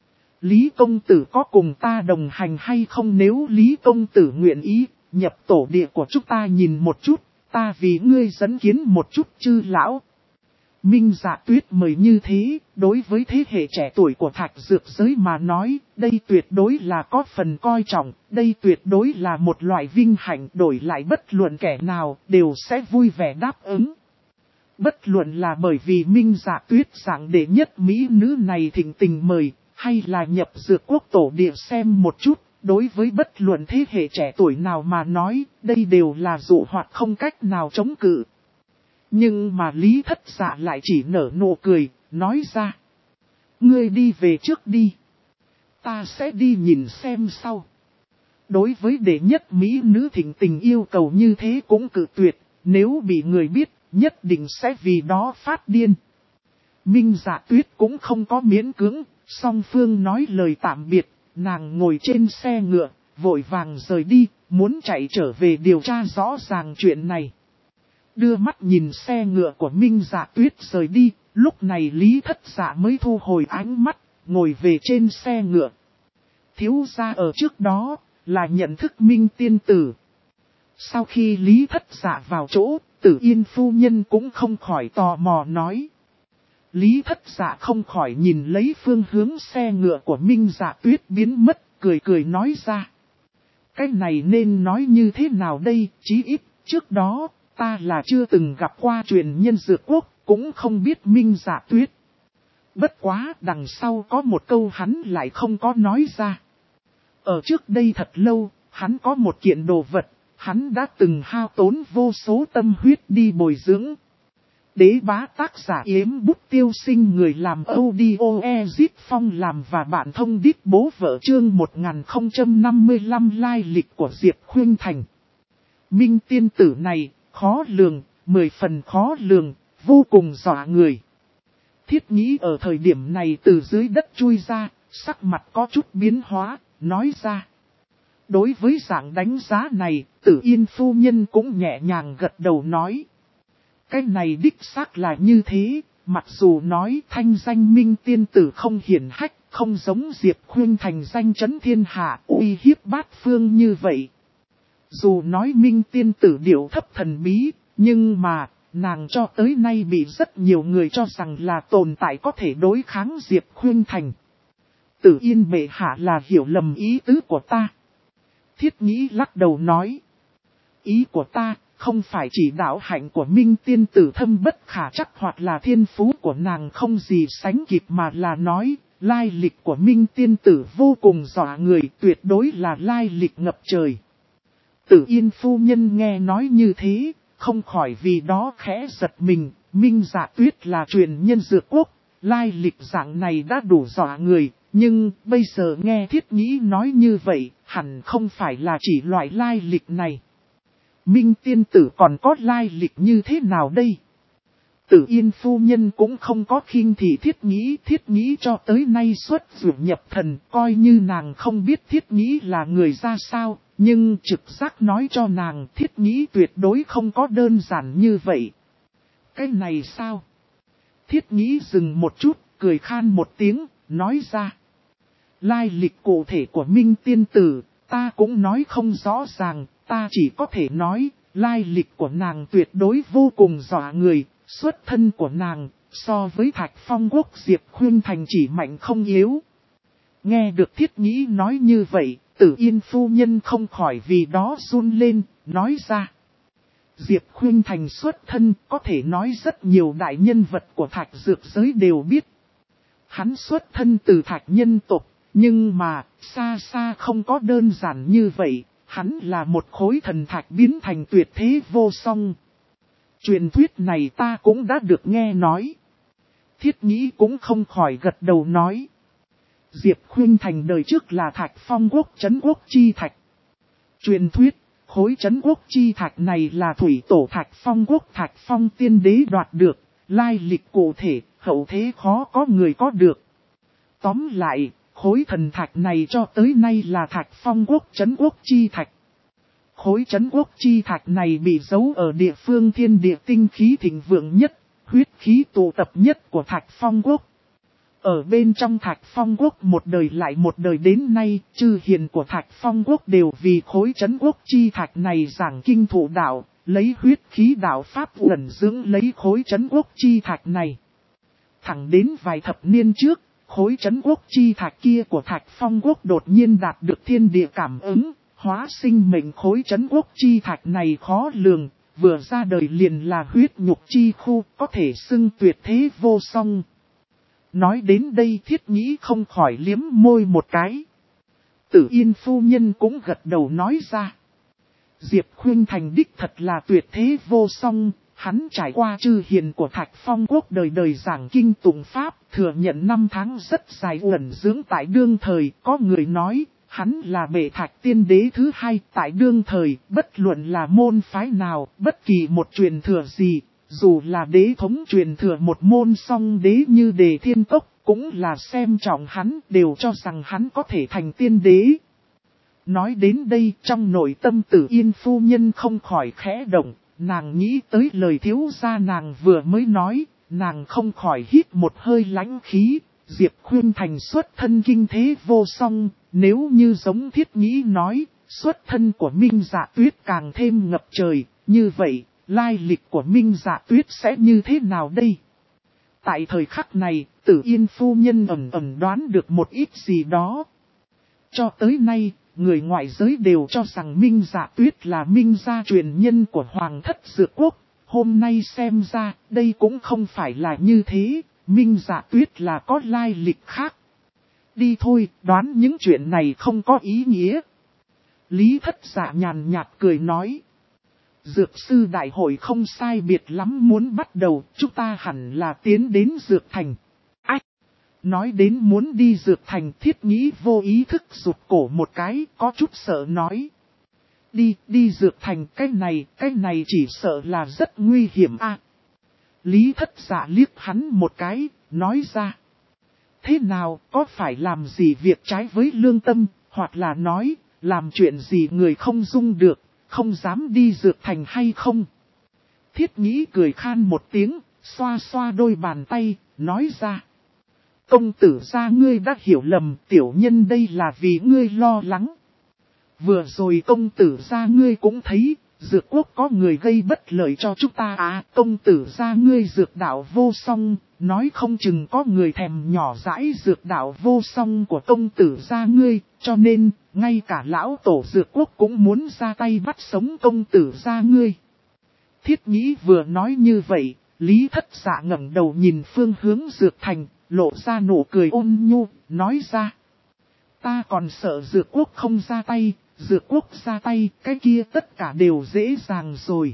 Lý công tử có cùng ta đồng hành hay không, nếu Lý công tử nguyện ý, nhập tổ địa của chúng ta nhìn một chút, ta vì ngươi dẫn kiến một chút chư lão. Minh Dạ Tuyết mời như thế, đối với thế hệ trẻ tuổi của Thạch Dược giới mà nói, đây tuyệt đối là có phần coi trọng, đây tuyệt đối là một loại vinh hạnh, đổi lại bất luận kẻ nào đều sẽ vui vẻ đáp ứng. Bất luận là bởi vì Minh Dạ Tuyết dạng đệ nhất mỹ nữ này thịnh tình mời, hay là nhập Dược Quốc tổ địa xem một chút, đối với bất luận thế hệ trẻ tuổi nào mà nói, đây đều là dụ hoặc không cách nào chống cự. Nhưng mà Lý Thất Dạ lại chỉ nở nụ cười, nói ra. Ngươi đi về trước đi. Ta sẽ đi nhìn xem sau. Đối với đệ nhất mỹ nữ thịnh tình yêu cầu như thế cũng cự tuyệt, nếu bị người biết, nhất định sẽ vì đó phát điên. Minh Dạ Tuyết cũng không có miễn cưỡng, song phương nói lời tạm biệt, nàng ngồi trên xe ngựa, vội vàng rời đi, muốn chạy trở về điều tra rõ ràng chuyện này. Đưa mắt nhìn xe ngựa của Minh Dạ Tuyết rời đi, lúc này Lý Thất Dạ mới thu hồi ánh mắt, ngồi về trên xe ngựa. Thiếu gia ở trước đó, là nhận thức Minh tiên tử. Sau khi Lý Thất Dạ vào chỗ, Tử Yên phu nhân cũng không khỏi tò mò nói. Lý Thất Dạ không khỏi nhìn lấy phương hướng xe ngựa của Minh Dạ Tuyết biến mất, cười cười nói ra. Cái này nên nói như thế nào đây, chí ít, trước đó, ta là chưa từng gặp qua truyền nhân Dược Quốc, cũng không biết Minh Dạ Tuyết. Bất quá, đằng sau có một câu hắn lại không có nói ra. Ở trước đây thật lâu, hắn có một kiện đồ vật, hắn đã từng hao tốn vô số tâm huyết đi bồi dưỡng. Đế bá tác giả Yếm Bút Tiêu Sinh, người làm audio Ezip Phong làm và bạn thông đít bố vợ, chương 1055 lai lịch của Diệp Khuynh Thành. Minh tiên tử này, khó lường, 10 phần khó lường, vô cùng dọa người. Thiết Nhĩ ở thời điểm này từ dưới đất chui ra, sắc mặt có chút biến hóa, nói ra. Đối với dạng đánh giá này, Tử Yên phu nhân cũng nhẹ nhàng gật đầu nói. Cái này đích xác là như thế, mặc dù nói thanh danh Minh tiên tử không hiển hách, không giống Diệp Khuynh Thành danh chấn thiên hạ, uy hiếp bát phương như vậy. Dù nói Minh tiên tử điệu thấp thần bí, nhưng mà, nàng cho tới nay bị rất nhiều người cho rằng là tồn tại có thể đối kháng Diệp Khuynh Thành. Tử Yên bệ hạ là hiểu lầm ý tứ của ta. Thiết Nhĩ lắc đầu nói. Ý của ta, không phải chỉ đạo hạnh của Minh tiên tử thâm bất khả chắc hoặc là thiên phú của nàng không gì sánh kịp, mà là nói, lai lịch của Minh tiên tử vô cùng dọa người, tuyệt đối là lai lịch ngập trời. Tử Yên phu nhân nghe nói như thế, không khỏi vì đó khẽ giật mình. Minh Dạ Tuyết là truyền nhân Dược Quốc, lai lịch dạng này đã đủ dọa người, nhưng bây giờ nghe Thiết Nhĩ nói như vậy, hẳn không phải là chỉ loại lai lịch này. Minh tiên tử còn có lai lịch như thế nào đây? Tử Yên phu nhân cũng không có khinh thị Thiết Nghĩ cho tới nay xuất dụ nhập thần, coi như nàng không biết Thiết Nghĩ là người ra sao, nhưng trực giác nói cho nàng Thiết Nghĩ tuyệt đối không có đơn giản như vậy. Cái này sao? Thiết Nghĩ dừng một chút, cười khan một tiếng, nói ra. Lai lịch cụ thể của Minh tiên tử, ta cũng nói không rõ ràng, ta chỉ có thể nói, lai lịch của nàng tuyệt đối vô cùng dọa người, xuất thân của nàng, so với Thạch Phong Quốc Diệp Khuyên Thành chỉ mạnh không yếu. Nghe được Thiết Nghĩ nói như vậy, Tử Yên phu nhân không khỏi vì đó run lên, nói ra. Diệp Khuyên Thành xuất thân có thể nói rất nhiều đại nhân vật của Thạch Dược giới đều biết. Hắn xuất thân từ Thạch nhân tộc, nhưng mà xa xa không có đơn giản như vậy, hắn là một khối thần thạch biến thành tuyệt thế vô song. Truyền thuyết này ta cũng đã được nghe nói. Thiết Nghĩ cũng không khỏi gật đầu nói. Diệp Khuyên Thành đời trước là Thạch Phong Quốc Trấn Quốc Chi Thạch. Truyền thuyết, khối Trấn Quốc Chi Thạch này là thủy tổ Thạch Phong Quốc Thạch Phong tiên đế đoạt được, lai lịch cụ thể, hậu thế khó có người có được. Tóm lại, khối thần thạch này cho tới nay là Thạch Phong Quốc Trấn Quốc Chi Thạch. Khối Trấn Quốc Chi Thạch này bị giấu ở địa phương thiên địa tinh khí thịnh vượng nhất, huyết khí tụ tập nhất của Thạch Phong Quốc. Ở bên trong Thạch Phong Quốc một đời lại một đời đến nay, chư hiền của Thạch Phong Quốc đều vì khối Trấn Quốc Chi Thạch này giảng kinh thụ đạo, lấy huyết khí đạo pháp ẩn dưỡng lấy khối Trấn Quốc Chi Thạch này. Thẳng đến vài thập niên trước, khối Trấn Quốc Chi Thạch kia của Thạch Phong Quốc đột nhiên đạt được thiên địa cảm ứng, hóa sinh mệnh khối Trấn Quốc Chi Thạch này khó lường, vừa ra đời liền là huyết nhục chi khu, có thể xưng tuyệt thế vô song. Nói đến đây Thiết Nghĩ không khỏi liếm môi một cái. Tử Yên phu nhân cũng gật đầu nói ra. Diệp Khuyên Thành đích thật là tuyệt thế vô song, hắn trải qua chư hiền của Thạch Phong Quốc đời đời giảng kinh tụng pháp, thừa nhận năm tháng rất dài ẩn dưỡng tại đương thời, có người nói, hắn là bệ Thạch tiên đế thứ hai tại đương thời, bất luận là môn phái nào, bất kỳ một truyền thừa gì, dù là đế thống truyền thừa một môn song đế như Đề Thiên Cốc, cũng là xem trọng hắn, đều cho rằng hắn có thể thành tiên đế. Nói đến đây trong nội tâm Tử Yên phu nhân không khỏi khẽ động, nàng nghĩ tới lời thiếu gia nàng vừa mới nói, nàng không khỏi hít một hơi lãnh khí, Diệp Khuyên Thành xuất thân kinh thế vô song, nếu như giống Thiết Nghĩ nói, xuất thân của Minh Dạ Tuyết càng thêm ngập trời, như vậy, lai lịch của Minh Dạ Tuyết sẽ như thế nào đây? Tại thời khắc này, Tử Yên phu nhân ẩn đoán được một ít gì đó. Cho tới nay, người ngoại giới đều cho rằng Minh Dạ Tuyết là Minh gia truyền nhân của Hoàng thất Dược Quốc. Hôm nay xem ra, đây cũng không phải là như thế, Minh Dạ Tuyết là có lai lịch khác. Đi thôi, đoán những chuyện này không có ý nghĩa. Lý Thất Dạ nhàn nhạt cười nói. Dược sư đại hội không sai biệt lắm muốn bắt đầu, chúng ta hẳn là tiến đến Dược Thành. Ách! Nói đến muốn đi Dược Thành Thiết Nghĩ vô ý thức rụt cổ một cái, có chút sợ nói. Đi Dược Thành, cái này chỉ sợ là rất nguy hiểm a. Lý Thất Dạ liếc hắn một cái, nói ra. Thế nào, có phải làm gì việc trái với lương tâm, hoặc là nói, làm chuyện gì người không dung được, không dám đi Dược Thành hay không? Thiết Nghĩ cười khan một tiếng, xoa xoa đôi bàn tay, nói ra. Công tử gia ngươi đã hiểu lầm, tiểu nhân đây là vì ngươi lo lắng. Vừa rồi công tử gia ngươi cũng thấy, Dược Quốc có người gây bất lợi cho chúng ta à, công tử gia ngươi dược đạo vô song, nói không chừng có người thèm nhỏ dãi dược đạo vô song của công tử gia ngươi, cho nên, ngay cả lão tổ Dược Quốc cũng muốn ra tay bắt sống công tử gia ngươi. Thiết Nghĩ vừa nói như vậy, Lý Thất Dạ ngẩng đầu nhìn phương hướng Dược Thành, lộ ra nụ cười ôn nhu, nói ra. Ta còn sợ Dược Quốc không ra tay, Dược Quốc ra tay, cái kia tất cả đều dễ dàng rồi.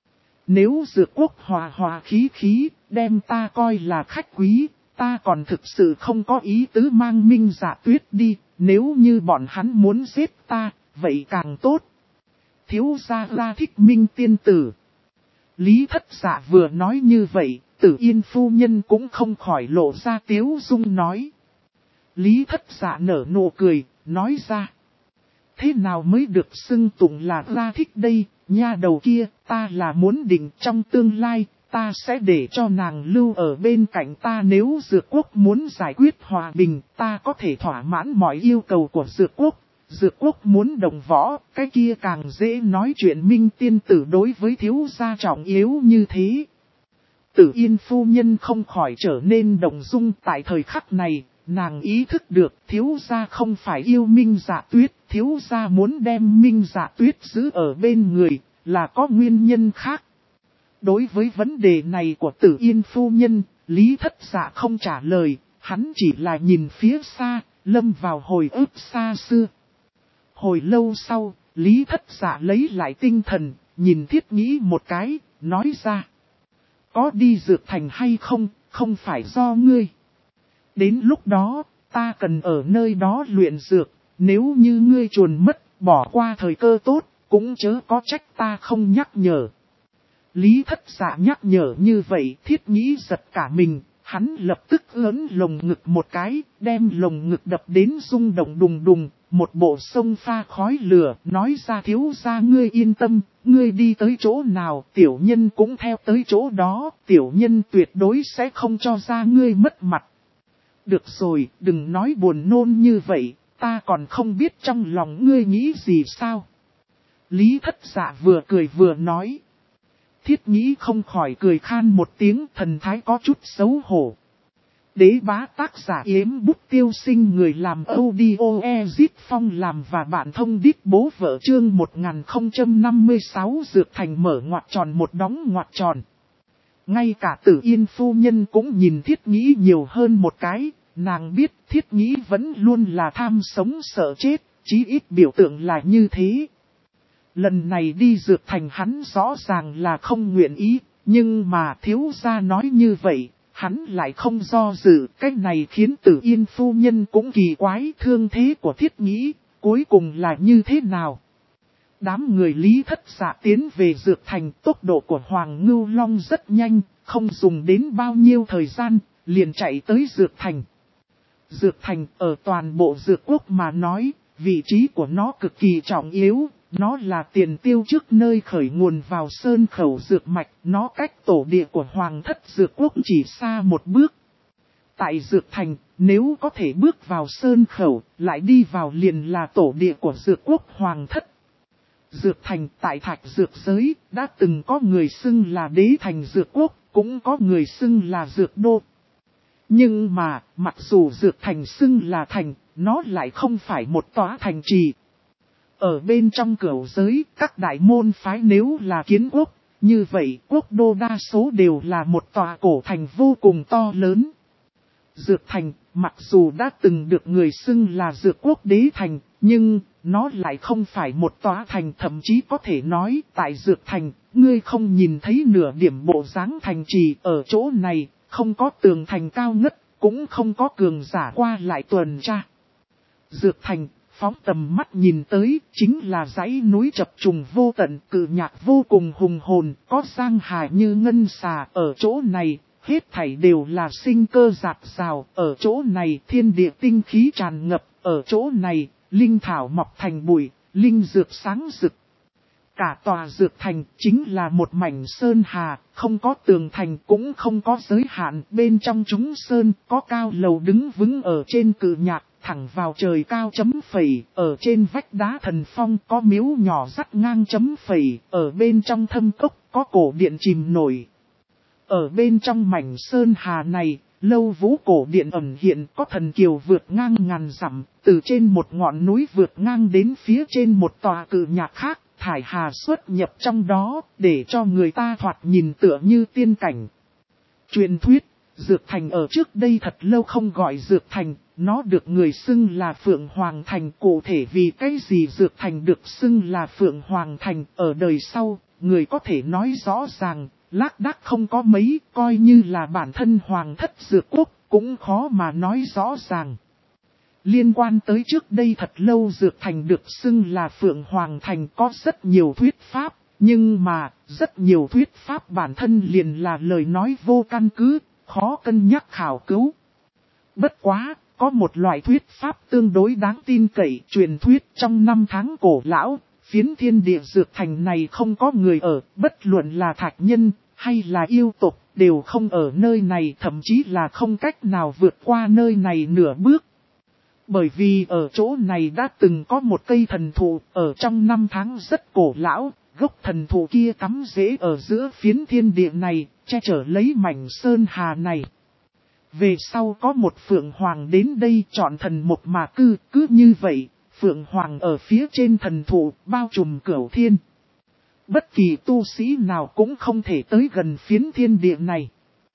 Nếu Dược Quốc hòa khí, đem ta coi là khách quý, ta còn thực sự không có ý tứ mang Minh Dạ Tuyết đi, nếu như bọn hắn muốn giết ta, vậy càng tốt. Thiếu gia ra thích Minh tiên tử. Lý Thất Dạ vừa nói như vậy, Tử Yên phu nhân cũng không khỏi lộ ra tiếu dung nói. Lý Thất Dạ nở nụ cười, nói ra. Thế nào mới được xưng tụng là ra thích đây, nha đầu kia, ta là muốn định trong tương lai, ta sẽ để cho nàng lưu ở bên cạnh ta nếu Dược Quốc muốn giải quyết hòa bình, ta có thể thỏa mãn mọi yêu cầu của Dược Quốc. Dược Quốc muốn đồng võ, cái kia càng dễ nói chuyện Minh tiên tử đối với thiếu gia trọng yếu như thế. Tử Yên phu nhân không khỏi trở nên động dung tại thời khắc này, nàng ý thức được thiếu gia không phải yêu Minh Dạ Tuyết, thiếu gia muốn đem Minh Dạ Tuyết giữ ở bên người, là có nguyên nhân khác. Đối với vấn đề này của Tử Yên phu nhân, Lý Thất Dạ không trả lời, hắn chỉ là nhìn phía xa, lâm vào hồi ức xa xưa. Hồi lâu sau, Lý Thất Dạ lấy lại tinh thần, nhìn Thiết Nghĩ một cái, nói ra. Có đi Dược Thành hay không, không phải do ngươi. Đến lúc đó, ta cần ở nơi đó luyện dược, nếu như ngươi chuồn mất, bỏ qua thời cơ tốt, cũng chớ có trách ta không nhắc nhở. Lý Thất Dạ nhắc nhở như vậy, Thiết Nghĩ giật cả mình, hắn lập tức ấn lồng ngực một cái, đem lồng ngực đập đến rung động đùng đùng, một bộ sông pha khói lửa, nói ra thiếu gia ngươi yên tâm, ngươi đi tới chỗ nào, tiểu nhân cũng theo tới chỗ đó, tiểu nhân tuyệt đối sẽ không cho ra ngươi mất mặt. Được rồi, đừng nói buồn nôn như vậy, ta còn không biết trong lòng ngươi nghĩ gì sao. Lý Thất Dạ vừa cười vừa nói. Thiết Nghĩ không khỏi cười khan một tiếng, thần thái có chút xấu hổ. Đế bá tác giả Yếm Bút Tiêu Sinh, người làm audio Ezit Phong làm và bạn thông đít bố vợ chương 1056 Dược Thành mở ngoặc tròn một đóng ngoặc tròn. Ngay cả Tử Yên phu nhân cũng nhìn Thiết Nghĩ nhiều hơn một cái, nàng biết Thiết Nghĩ vẫn luôn là tham sống sợ chết, chí ít biểu tượng là như thế. Lần này đi Dược Thành hắn rõ ràng là không nguyện ý, nhưng mà thiếu gia nói như vậy, hắn lại không do dự. Cái này khiến Tử Yên phu nhân cũng kỳ quái, thương thế của Thiết Nghĩ, cuối cùng là như thế nào. Đám người Lý Thất Dạ tiến về Dược Thành, tốc độ của Hoàng Ngưu Long rất nhanh, không dùng đến bao nhiêu thời gian, liền chạy tới Dược Thành. Dược Thành ở toàn bộ Dược Quốc mà nói, vị trí của nó cực kỳ trọng yếu. Nó là tiền tiêu trước nơi khởi nguồn vào sơn khẩu dược mạch, nó cách tổ địa của Hoàng thất Dược Quốc chỉ xa một bước. Tại Dược Thành, nếu có thể bước vào sơn khẩu, lại đi vào liền là tổ địa của Dược Quốc Hoàng thất. Dược Thành tại Thạch Dược giới, đã từng có người xưng là đế thành Dược Quốc, cũng có người xưng là Dược Đô. Nhưng mà, mặc dù Dược Thành xưng là thành, nó lại không phải một tòa thành trì. Ở bên trong cửu giới, các đại môn phái nếu là kiến quốc, như vậy quốc đô đa số đều là một tòa cổ thành vô cùng to lớn. Dược Thành, mặc dù đã từng được người xưng là Dược Quốc đế thành, nhưng nó lại không phải một tòa thành, thậm chí có thể nói tại Dược Thành, ngươi không nhìn thấy nửa điểm bộ dáng thành trì ở chỗ này, không có tường thành cao ngất, cũng không có cường giả qua lại tuần tra. Dược Thành, phóng tầm mắt nhìn tới, chính là dãy núi chập trùng vô tận, cự nhạc vô cùng hùng hồn, có giang hà như ngân xà. Ở chỗ này, hết thảy đều là sinh cơ dạt dào, ở chỗ này thiên địa tinh khí tràn ngập, ở chỗ này, linh thảo mọc thành bụi, linh dược sáng rực. Cả tòa Dược Thành chính là một mảnh sơn hà, không có tường thành cũng không có giới hạn, bên trong chúng sơn có cao lầu đứng vững ở trên cự nhạc, thẳng vào trời cao chấm phẩy, ở trên vách đá thần phong có miếu nhỏ dắt ngang chấm phẩy, ở bên trong thâm cốc có cổ điện chìm nổi. Ở bên trong mảnh sơn hà này, lâu vũ cổ điện ẩn hiện, có thần kiều vượt ngang ngàn dặm, từ trên một ngọn núi vượt ngang đến phía trên một tòa cự nhạc khác. Thải hà xuất nhập trong đó, để cho người ta thoạt nhìn tựa như tiên cảnh. Truyền thuyết, Dược Thành ở trước đây thật lâu không gọi Dược Thành, nó được người xưng là Phượng Hoàng Thành. Cụ thể vì cái gì Dược Thành được xưng là Phượng Hoàng Thành, ở đời sau, người có thể nói rõ ràng, lác đác không có mấy, coi như là bản thân Hoàng thất Dược Quốc, cũng khó mà nói rõ ràng. Liên quan tới trước đây thật lâu Dược Thành được xưng là Phượng Hoàng Thành có rất nhiều thuyết pháp, Nhưng mà, rất nhiều thuyết pháp bản thân liền là lời nói vô căn cứ, khó cân nhắc khảo cứu. Bất quá, có một loại thuyết pháp tương đối đáng tin cậy, truyền thuyết trong năm tháng cổ lão, phiến thiên địa dược thành này không có người ở, bất luận là thạch nhân, hay là yêu tộc, đều không ở nơi này, thậm chí là không cách nào vượt qua nơi này nửa bước. Bởi vì ở chỗ này đã từng có một cây thần thụ, ở trong năm tháng rất cổ lão, gốc thần thụ kia cắm rễ ở giữa phiến thiên địa này, che chở lấy mảnh sơn hà này. Về sau có một Phượng Hoàng đến đây chọn thần một mà cứ như vậy, Phượng Hoàng ở phía trên thần thụ, bao trùm cửu thiên. Bất kỳ tu sĩ nào cũng không thể tới gần phiến thiên địa này.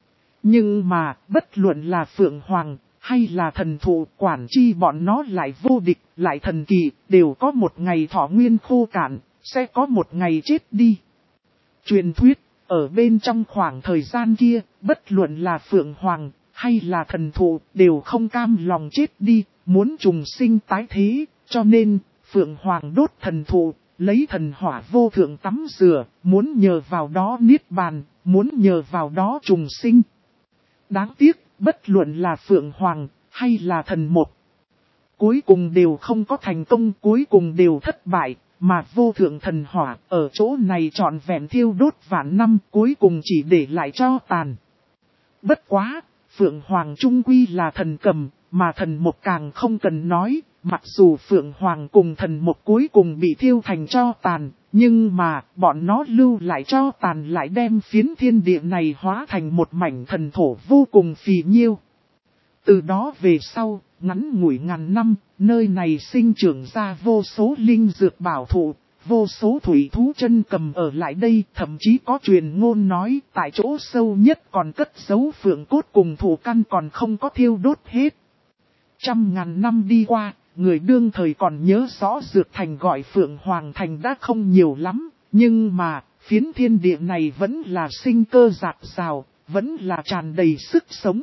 Nhưng mà, bất luận là Phượng Hoàng, hay là thần thụ, quản chi bọn nó lại vô địch, lại thần kỳ, đều có một ngày thọ nguyên khô cạn, sẽ có một ngày chết đi. Truyền thuyết, ở bên trong khoảng thời gian kia, bất luận là Phượng Hoàng, hay là thần thụ, đều không cam lòng chết đi, muốn trùng sinh tái thế, cho nên, Phượng Hoàng đốt thần thụ, lấy thần hỏa vô thượng tắm rửa, muốn nhờ vào đó niết bàn, muốn nhờ vào đó trùng sinh. Đáng tiếc, bất luận là Phượng Hoàng, hay là thần một, cuối cùng đều không có thành công, cuối cùng đều thất bại, mà vô thượng thần hỏa ở chỗ này trọn vẹn thiêu đốt vạn năm, cuối cùng chỉ để lại cho tàn. Bất quá, Phượng Hoàng trung quy là thần cầm, mà thần một càng không cần nói, mặc dù Phượng Hoàng cùng thần một cuối cùng bị thiêu thành cho tàn, nhưng mà bọn nó lưu lại cho tàn lại đem phiến thiên địa này hóa thành một mảnh thần thổ vô cùng phì nhiêu. Từ đó về sau, ngắn ngủi ngàn năm, nơi này sinh trưởng ra vô số linh dược bảo thụ, vô số thủy thú chân cầm ở lại đây, thậm chí có truyền ngôn nói tại chỗ sâu nhất còn cất giấu phượng cốt cùng thụ căn còn không có thiêu đốt hết. Trăm ngàn năm đi qua, người đương thời còn nhớ rõ dược thành gọi Phượng Hoàng Thành đã không nhiều lắm, nhưng mà phiến thiên địa này vẫn là sinh cơ rạc rào, vẫn là tràn đầy sức sống.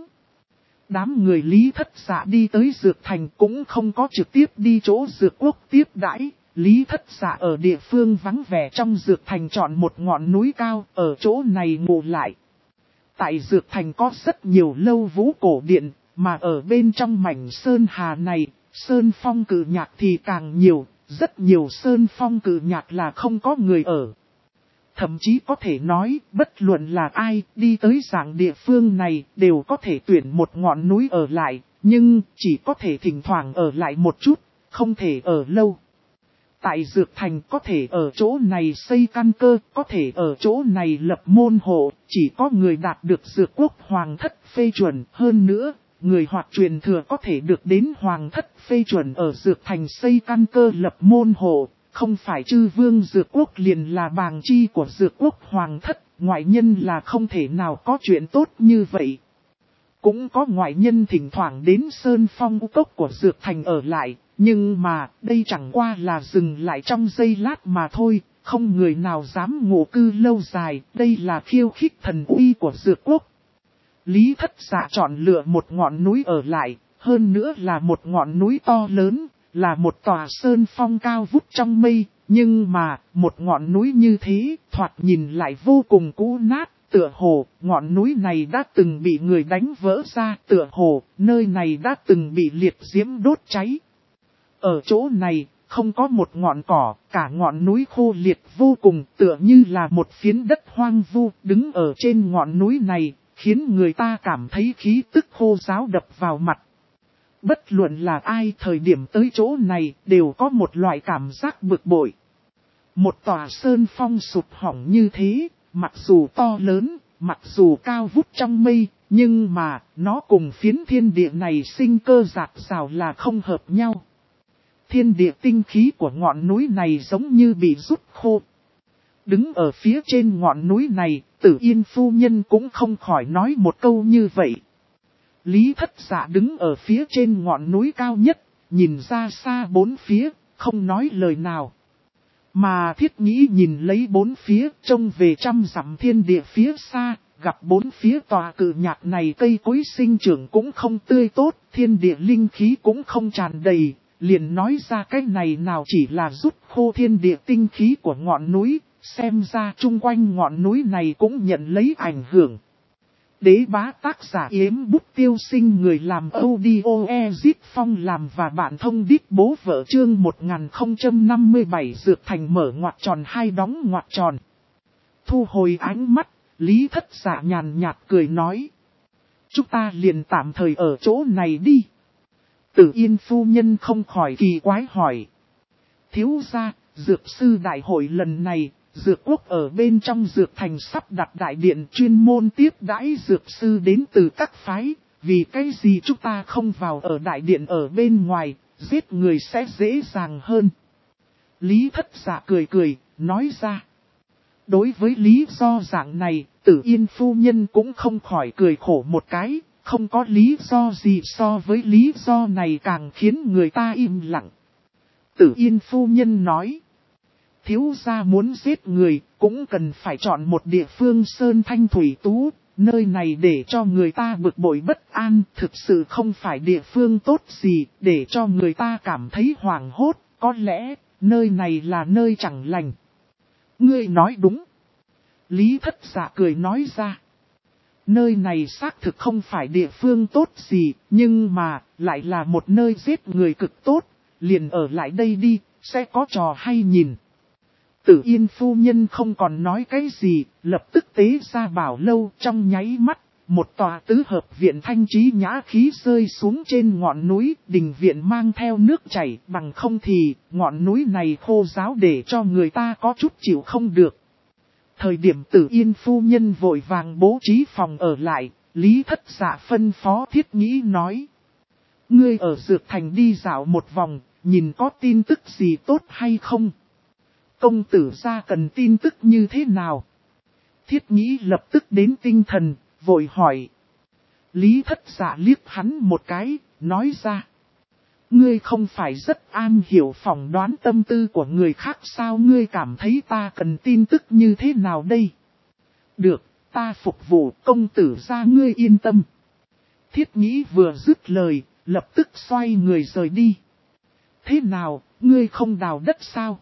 Đám người Lý Thất Dạ đi tới dược thành cũng không có trực tiếp đi chỗ dược quốc tiếp đãi. Lý Thất Dạ ở địa phương vắng vẻ trong dược thành chọn một ngọn núi cao, ở chỗ này ngủ lại. Tại dược thành có rất nhiều lâu vũ cổ điện, mà ở bên trong mảnh sơn hà này, sơn phong cử nhạc thì càng nhiều, rất nhiều sơn phong cử nhạc là không có người ở. Thậm chí có thể nói, bất luận là ai đi tới dạng địa phương này đều có thể tuyển một ngọn núi ở lại, nhưng chỉ có thể thỉnh thoảng ở lại một chút, không thể ở lâu. Tại Dược Thành có thể ở chỗ này xây căn cơ, có thể ở chỗ này lập môn hộ, chỉ có người đạt được Dược Quốc Hoàng thất phê chuẩn. Hơn nữa, người hoặc truyền thừa có thể được đến Hoàng thất phê chuẩn ở Dược Thành xây căn cơ lập môn hộ. Không phải chư vương Dược Quốc liền là bàng chi của Dược Quốc Hoàng thất, ngoại nhân là không thể nào có chuyện tốt như vậy. Cũng có ngoại nhân thỉnh thoảng đến Sơn Phong U Cốc của Dược Thành ở lại, nhưng mà đây chẳng qua là dừng lại trong giây lát mà thôi, không người nào dám ngụ cư lâu dài, đây là khiêu khích thần uy của Dược Quốc. Lý Thất Dạ chọn lựa một ngọn núi ở lại, hơn nữa là một ngọn núi to lớn, là một tòa sơn phong cao vút trong mây, nhưng mà một ngọn núi như thế, thoạt nhìn lại vô cùng cũ nát. Tựa hồ, ngọn núi này đã từng bị người đánh vỡ ra, tựa hồ, nơi này đã từng bị liệt diễm đốt cháy. Ở chỗ này, không có một ngọn cỏ, cả ngọn núi khô liệt vô cùng, tựa như là một phiến đất hoang vu, đứng ở trên ngọn núi này, khiến người ta cảm thấy khí tức khô ráo đập vào mặt. Bất luận là ai thời điểm tới chỗ này, đều có một loại cảm giác bực bội. Một tòa sơn phong sụp hỏng như thế, mặc dù to lớn, mặc dù cao vút trong mây, nhưng mà nó cùng phiến thiên địa này sinh cơ rạc rào là không hợp nhau. Thiên địa tinh khí của ngọn núi này giống như bị rút khô. Đứng ở phía trên ngọn núi này, Tử Yên phu nhân cũng không khỏi nói một câu như vậy. Lý Thất Dạ đứng ở phía trên ngọn núi cao nhất, nhìn ra xa bốn phía, không nói lời nào. Mà Thiết Nghĩ nhìn lấy bốn phía, trông về trăm dặm thiên địa phía xa, gặp bốn phía tòa cự nhạc này cây cối sinh trưởng cũng không tươi tốt, thiên địa linh khí cũng không tràn đầy, liền nói ra cái này nào chỉ là rút khô thiên địa tinh khí của ngọn núi, xem ra chung quanh ngọn núi này cũng nhận lấy ảnh hưởng. Đế bá tác giả Yếm Bút Tiêu Sinh, người làm audio Ezit Phong làm và bạn thông đít bố vợ, chương 1057 Dược Thành mở ngoặc tròn hai đóng ngoặc tròn. Thu hồi ánh mắt, Lý Thất Dạ nhàn nhạt cười nói. Chúng ta liền tạm thời ở chỗ này đi. Tử Yên phu nhân không khỏi kỳ quái hỏi. Thiếu gia, dược sư đại hội lần này, Dược Quốc ở bên trong Dược Thành sắp đặt đại điện chuyên môn tiếp đãi dược sư đến từ các phái, vì cái gì chúng ta không vào ở đại điện ở bên ngoài, giết người sẽ dễ dàng hơn. Lý Thất Dạ cười cười, nói ra. Đối với lý do dạng này, Tử Yên phu nhân cũng không khỏi cười khổ một cái, không có lý do gì so với lý do này càng khiến người ta im lặng. Tử Yên phu nhân nói. Thiếu gia muốn giết người, cũng cần phải chọn một địa phương sơn thanh thủy tú, nơi này để cho người ta bực bội bất an, thực sự không phải địa phương tốt gì, để cho người ta cảm thấy hoảng hốt, có lẽ, nơi này là nơi chẳng lành. Ngươi nói đúng. Lý Thất Dạ cười nói ra. Nơi này xác thực không phải địa phương tốt gì, nhưng mà, lại là một nơi giết người cực tốt, liền ở lại đây đi, sẽ có trò hay nhìn. Tử Yên phu nhân không còn nói cái gì, lập tức tế ra bảo lâu trong nháy mắt, một tòa tứ hợp viện thanh trí nhã khí rơi xuống trên ngọn núi, đình viện mang theo nước chảy, bằng không thì, ngọn núi này khô ráo để cho người ta có chút chịu không được. Thời điểm Tử Yên phu nhân vội vàng bố trí phòng ở lại, Lý Thất Dạ phân phó Thiết Nhĩ nói. Ngươi ở Dược Thành đi dạo một vòng, nhìn có tin tức gì tốt hay không? Công tử gia cần tin tức như thế nào? Thiết Nhĩ lập tức đến tinh thần, vội hỏi. Lý Thất Dạ liếc hắn một cái, nói ra. Ngươi không phải rất an hiểu phỏng đoán tâm tư của người khác sao, ngươi cảm thấy ta cần tin tức như thế nào đây? Được, ta phục vụ, công tử gia ngươi yên tâm. Thiết Nhĩ vừa dứt lời, lập tức xoay người rời đi. Thế nào, ngươi không đào đất sao?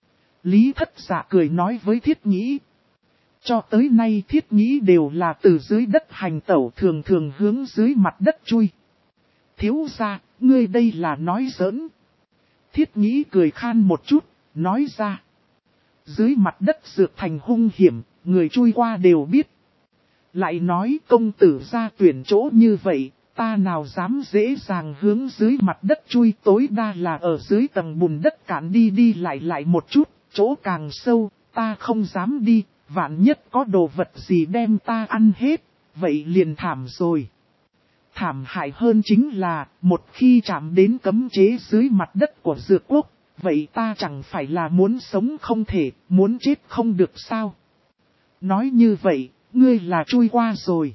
Lý Thất Dạ cười nói với Thiết Nhĩ. Cho tới nay Thiết Nhĩ đều là từ dưới đất hành tẩu, thường thường hướng dưới mặt đất chui. Thiếu gia, ngươi đây là nói giỡn. Thiết Nhĩ cười khan một chút, nói ra. Dưới mặt đất Dược Thành hung hiểm, người chui qua đều biết. Lại nói công tử gia tuyển chỗ như vậy, ta nào dám dễ dàng hướng dưới mặt đất chui, tối đa là ở dưới tầng bùn đất cạn đi lại một chút, chỗ càng sâu, ta không dám đi, vạn nhất có đồ vật gì đem ta ăn hết, vậy liền thảm rồi. Thảm hại hơn chính là, một khi chạm đến cấm chế dưới mặt đất của Dược Quốc, vậy ta chẳng phải là muốn sống không thể, muốn chết không được sao? Nói như vậy, ngươi là chui qua rồi.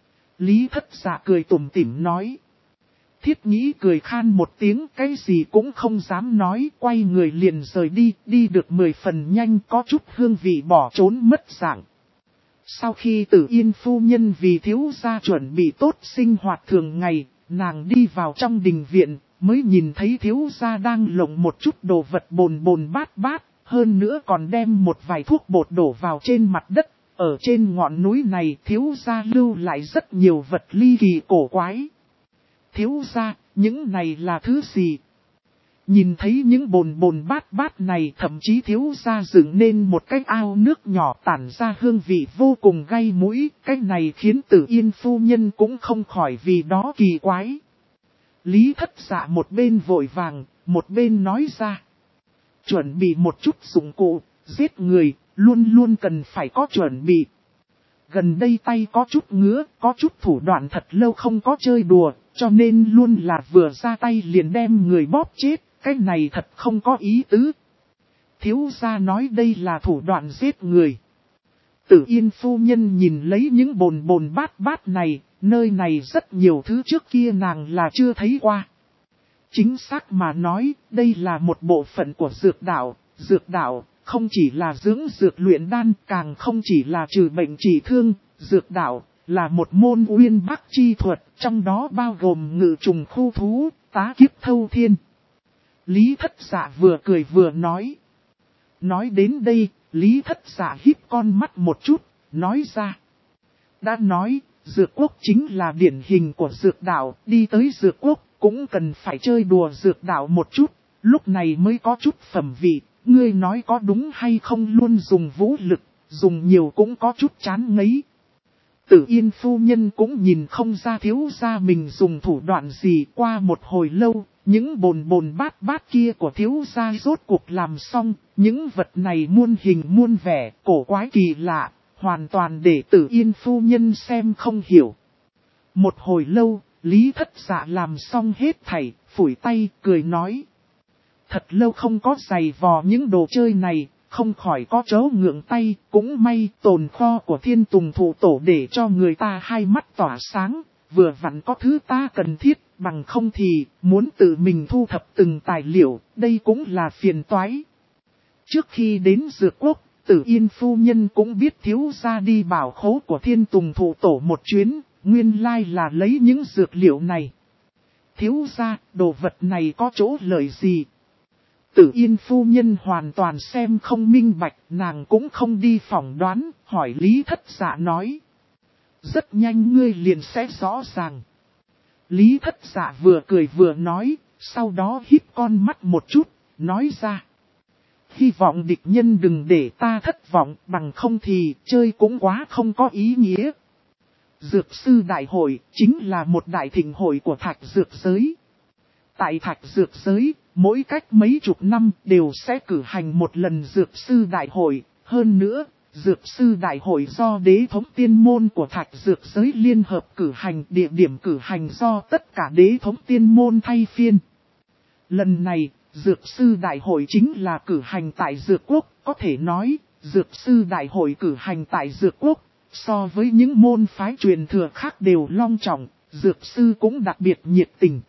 Lý Thất Dạ cười tủm tỉm nói. Thiết Nhĩ cười khan một tiếng, cái gì cũng không dám nói, quay người liền rời đi, đi được 10 phần nhanh, có chút hương vị bỏ trốn mất dạng. Sau khi Tử Yên phu nhân vì thiếu gia chuẩn bị tốt sinh hoạt thường ngày, nàng đi vào trong đình viện, mới nhìn thấy thiếu gia đang lộng một chút đồ vật bồn bát, hơn nữa còn đem một vài thuốc bột đổ vào trên mặt đất. Ở trên ngọn núi này thiếu gia lưu lại rất nhiều vật ly kỳ cổ quái. Thiếu gia, những này là thứ gì? Nhìn thấy những bồn bát này, thậm chí thiếu gia dựng nên một cái ao nước nhỏ tản ra hương vị vô cùng gay mũi. Cái này khiến Tử Yên phu nhân cũng không khỏi vì đó kỳ quái. Lý Thất Dạ một bên vội vàng, một bên nói ra. Chuẩn bị một chút dụng cụ, giết người, luôn luôn cần phải có chuẩn bị. Gần đây tay có chút ngứa, có chút thủ đoạn thật lâu không có chơi đùa, cho nên luôn là vừa ra tay liền đem người bóp chết, cái này thật không có ý tứ. Thiếu gia nói đây là thủ đoạn giết người. Tử Yên phu nhân nhìn lấy những bồn bát này, nơi này rất nhiều thứ trước kia nàng là chưa thấy qua. Chính xác mà nói, đây là một bộ phận của dược đạo không chỉ là dưỡng dược luyện đan, càng không chỉ là trừ bệnh trị thương, dược đạo là một môn uyên bác chi thuật, trong đó bao gồm ngự trùng khu thú, tá kiếp thâu thiên. Lý Thất Dạ vừa cười vừa nói. Nói đến đây, Lý Thất Dạ híp con mắt một chút, nói ra. Đã nói, dược quốc chính là điển hình của dược đạo, đi tới dược quốc cũng cần phải chơi đùa dược đạo một chút, lúc này mới có chút phẩm vị, ngươi nói có đúng hay không, luôn dùng vũ lực, dùng nhiều cũng có chút chán ngấy. Tử Yên phu nhân cũng nhìn không ra thiếu gia mình dùng thủ đoạn gì. Qua một hồi lâu, những bồn bồn bát bát kia của thiếu gia rốt cuộc làm xong, những vật này muôn hình muôn vẻ, cổ quái kỳ lạ, hoàn toàn để Tử Yên phu nhân xem không hiểu. Một hồi lâu, Lý Thất Dạ làm xong hết thảy, phủi tay, cười nói. Thật lâu không có giày vò những đồ chơi này, không khỏi có chớ ngượng tay, cũng may tồn kho của Thiên Tùng Thụ Tổ để cho người ta hai mắt tỏa sáng, vừa vặn có thứ ta cần thiết, bằng không thì muốn tự mình thu thập từng tài liệu, đây cũng là phiền toái. Trước khi đến Dược Quốc, Tử Yên phu nhân cũng biết thiếu gia đi bảo khố của Thiên Tùng Thụ Tổ một chuyến, nguyên lai là lấy những dược liệu này. Thiếu gia, đồ vật này có chỗ lợi gì? Tử Yên phu nhân hoàn toàn xem không minh bạch, nàng cũng không đi phỏng đoán, hỏi Lý Thất Dạ nói. Rất nhanh ngươi liền sẽ rõ ràng. Lý Thất Dạ vừa cười vừa nói, sau đó híp con mắt một chút, nói ra. Hy vọng địch nhân đừng để ta thất vọng, bằng không thì chơi cũng quá không có ý nghĩa. Dược sư đại hội chính là một đại thịnh hội của thạch dược giới. Tại thạch dược giới, mỗi cách mấy chục năm đều sẽ cử hành một lần dược sư đại hội. Hơn nữa, dược sư đại hội do đế thống tiên môn của thạch dược giới liên hợp cử hành, địa điểm cử hành do tất cả đế thống tiên môn thay phiên. Lần này, dược sư đại hội chính là cử hành tại dược quốc, có thể nói, dược sư đại hội cử hành tại dược quốc, so với những môn phái truyền thừa khác đều long trọng, dược sư cũng đặc biệt nhiệt tình.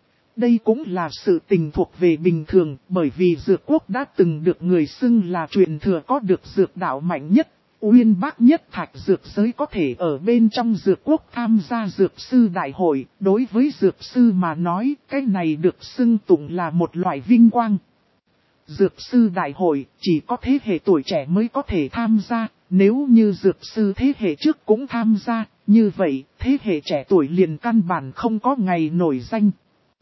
Đây cũng là sự tình thuộc về bình thường, bởi vì dược quốc đã từng được người xưng là truyền thừa có được dược đạo mạnh nhất, uyên bác nhất thạch dược giới, có thể ở bên trong dược quốc tham gia dược sư đại hội. Đối với dược sư mà nói, cái này được xưng tụng là một loại vinh quang. Dược sư đại hội chỉ có thế hệ tuổi trẻ mới có thể tham gia, nếu như dược sư thế hệ trước cũng tham gia, như vậy thế hệ trẻ tuổi liền căn bản không có ngày nổi danh.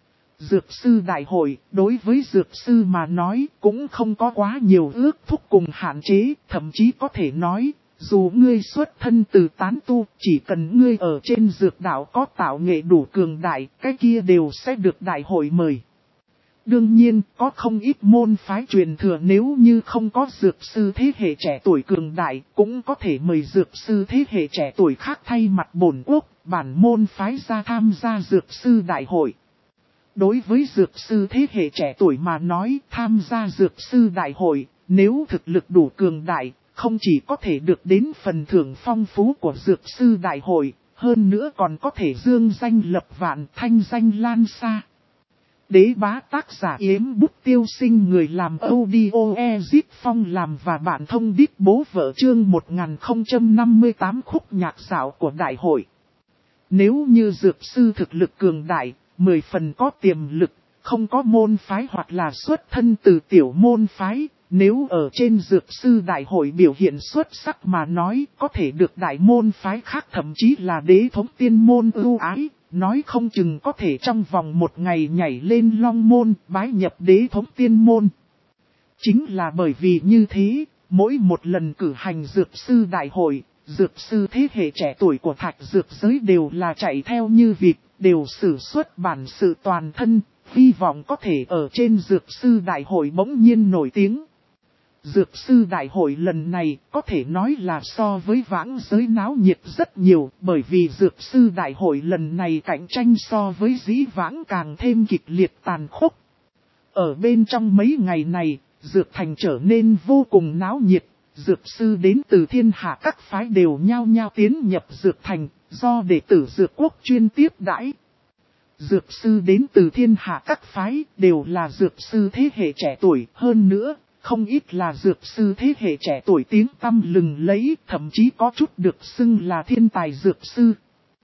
Dược sư đại hội, đối với dược sư mà nói, cũng không có quá nhiều ước thúc cùng hạn chế, thậm chí có thể nói, dù ngươi xuất thân từ tán tu, chỉ cần ngươi ở trên dược đạo có tạo nghệ đủ cường đại, cái kia đều sẽ được đại hội mời. Đương nhiên, có không ít môn phái truyền thừa nếu như không có dược sư thế hệ trẻ tuổi cường đại, cũng có thể mời dược sư thế hệ trẻ tuổi khác thay mặt bổn quốc, bản môn phái ra tham gia dược sư đại hội. Đối với dược sư thế hệ trẻ tuổi mà nói, tham gia dược sư đại hội, nếu thực lực đủ cường đại, không chỉ có thể được đến phần thưởng phong phú của dược sư đại hội, hơn nữa còn có thể dương danh lập vạn, thanh danh lan xa. Đế bá tác giả Yếm Bút Tiêu Sinh, người làm audio Ezit Phong làm và bạn thông đít bố vợ, chương 1058 khúc nhạc dạo của đại hội. Nếu như dược sư thực lực cường đại, 10 phần có tiềm lực, không có môn phái hoặc là xuất thân từ tiểu môn phái, nếu ở trên dược sư đại hội biểu hiện xuất sắc mà nói, có thể được đại môn phái khác thậm chí là đế thống tiên môn ưu ái, nói không chừng có thể trong vòng một ngày nhảy lên long môn, bái nhập đế thống tiên môn. Chính là bởi vì như thế, mỗi một lần cử hành dược sư đại hội, dược sư thế hệ trẻ tuổi của thạch dược giới đều là chạy theo như vịt, đều sử xuất bản sự toàn thân, hy vọng có thể ở trên dược sư đại hội bỗng nhiên nổi tiếng. Dược sư đại hội lần này có thể nói là so với vãng giới náo nhiệt rất nhiều, bởi vì dược sư đại hội lần này cạnh tranh so với dĩ vãng càng thêm kịch liệt tàn khốc. Ở bên trong mấy ngày này, dược thành trở nên vô cùng náo nhiệt, dược sư đến từ thiên hạ các phái đều nhao nhao tiến nhập dược thành, do đệ tử dược quốc chuyên tiếp đãi. Dược sư đến từ thiên hạ các phái đều là dược sư thế hệ trẻ tuổi, hơn nữa, không ít là dược sư thế hệ trẻ tuổi tiếng tăm lừng lẫy, thậm chí có chút được xưng là thiên tài dược sư.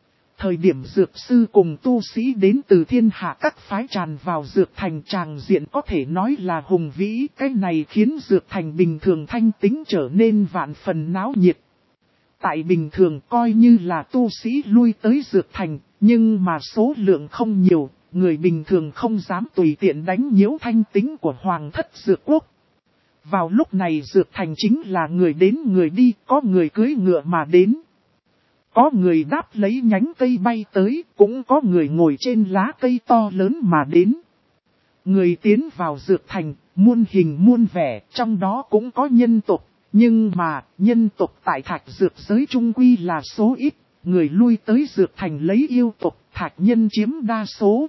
Thời điểm dược sư cùng tu sĩ đến từ thiên hạ các phái tràn vào dược thành, tràng diện có thể nói là hùng vĩ. Cái này khiến dược thành bình thường thanh tính trở nên vạn phần náo nhiệt. Tại bình thường coi như là tu sĩ lui tới dược thành, nhưng mà số lượng không nhiều, người bình thường không dám tùy tiện đánh nhiễu thanh tính của hoàng thất dược quốc. Vào lúc này dược thành chính là người đến người đi, có người cưỡi ngựa mà đến. Có người đáp lấy nhánh cây bay tới, cũng có người ngồi trên lá cây to lớn mà đến. Người tiến vào dược thành, muôn hình muôn vẻ, trong đó cũng có nhân tộc. Nhưng mà, nhân tộc tại thạch dược giới trung quy là số ít, người lui tới dược thành lấy yêu tộc, thạch nhân chiếm đa số.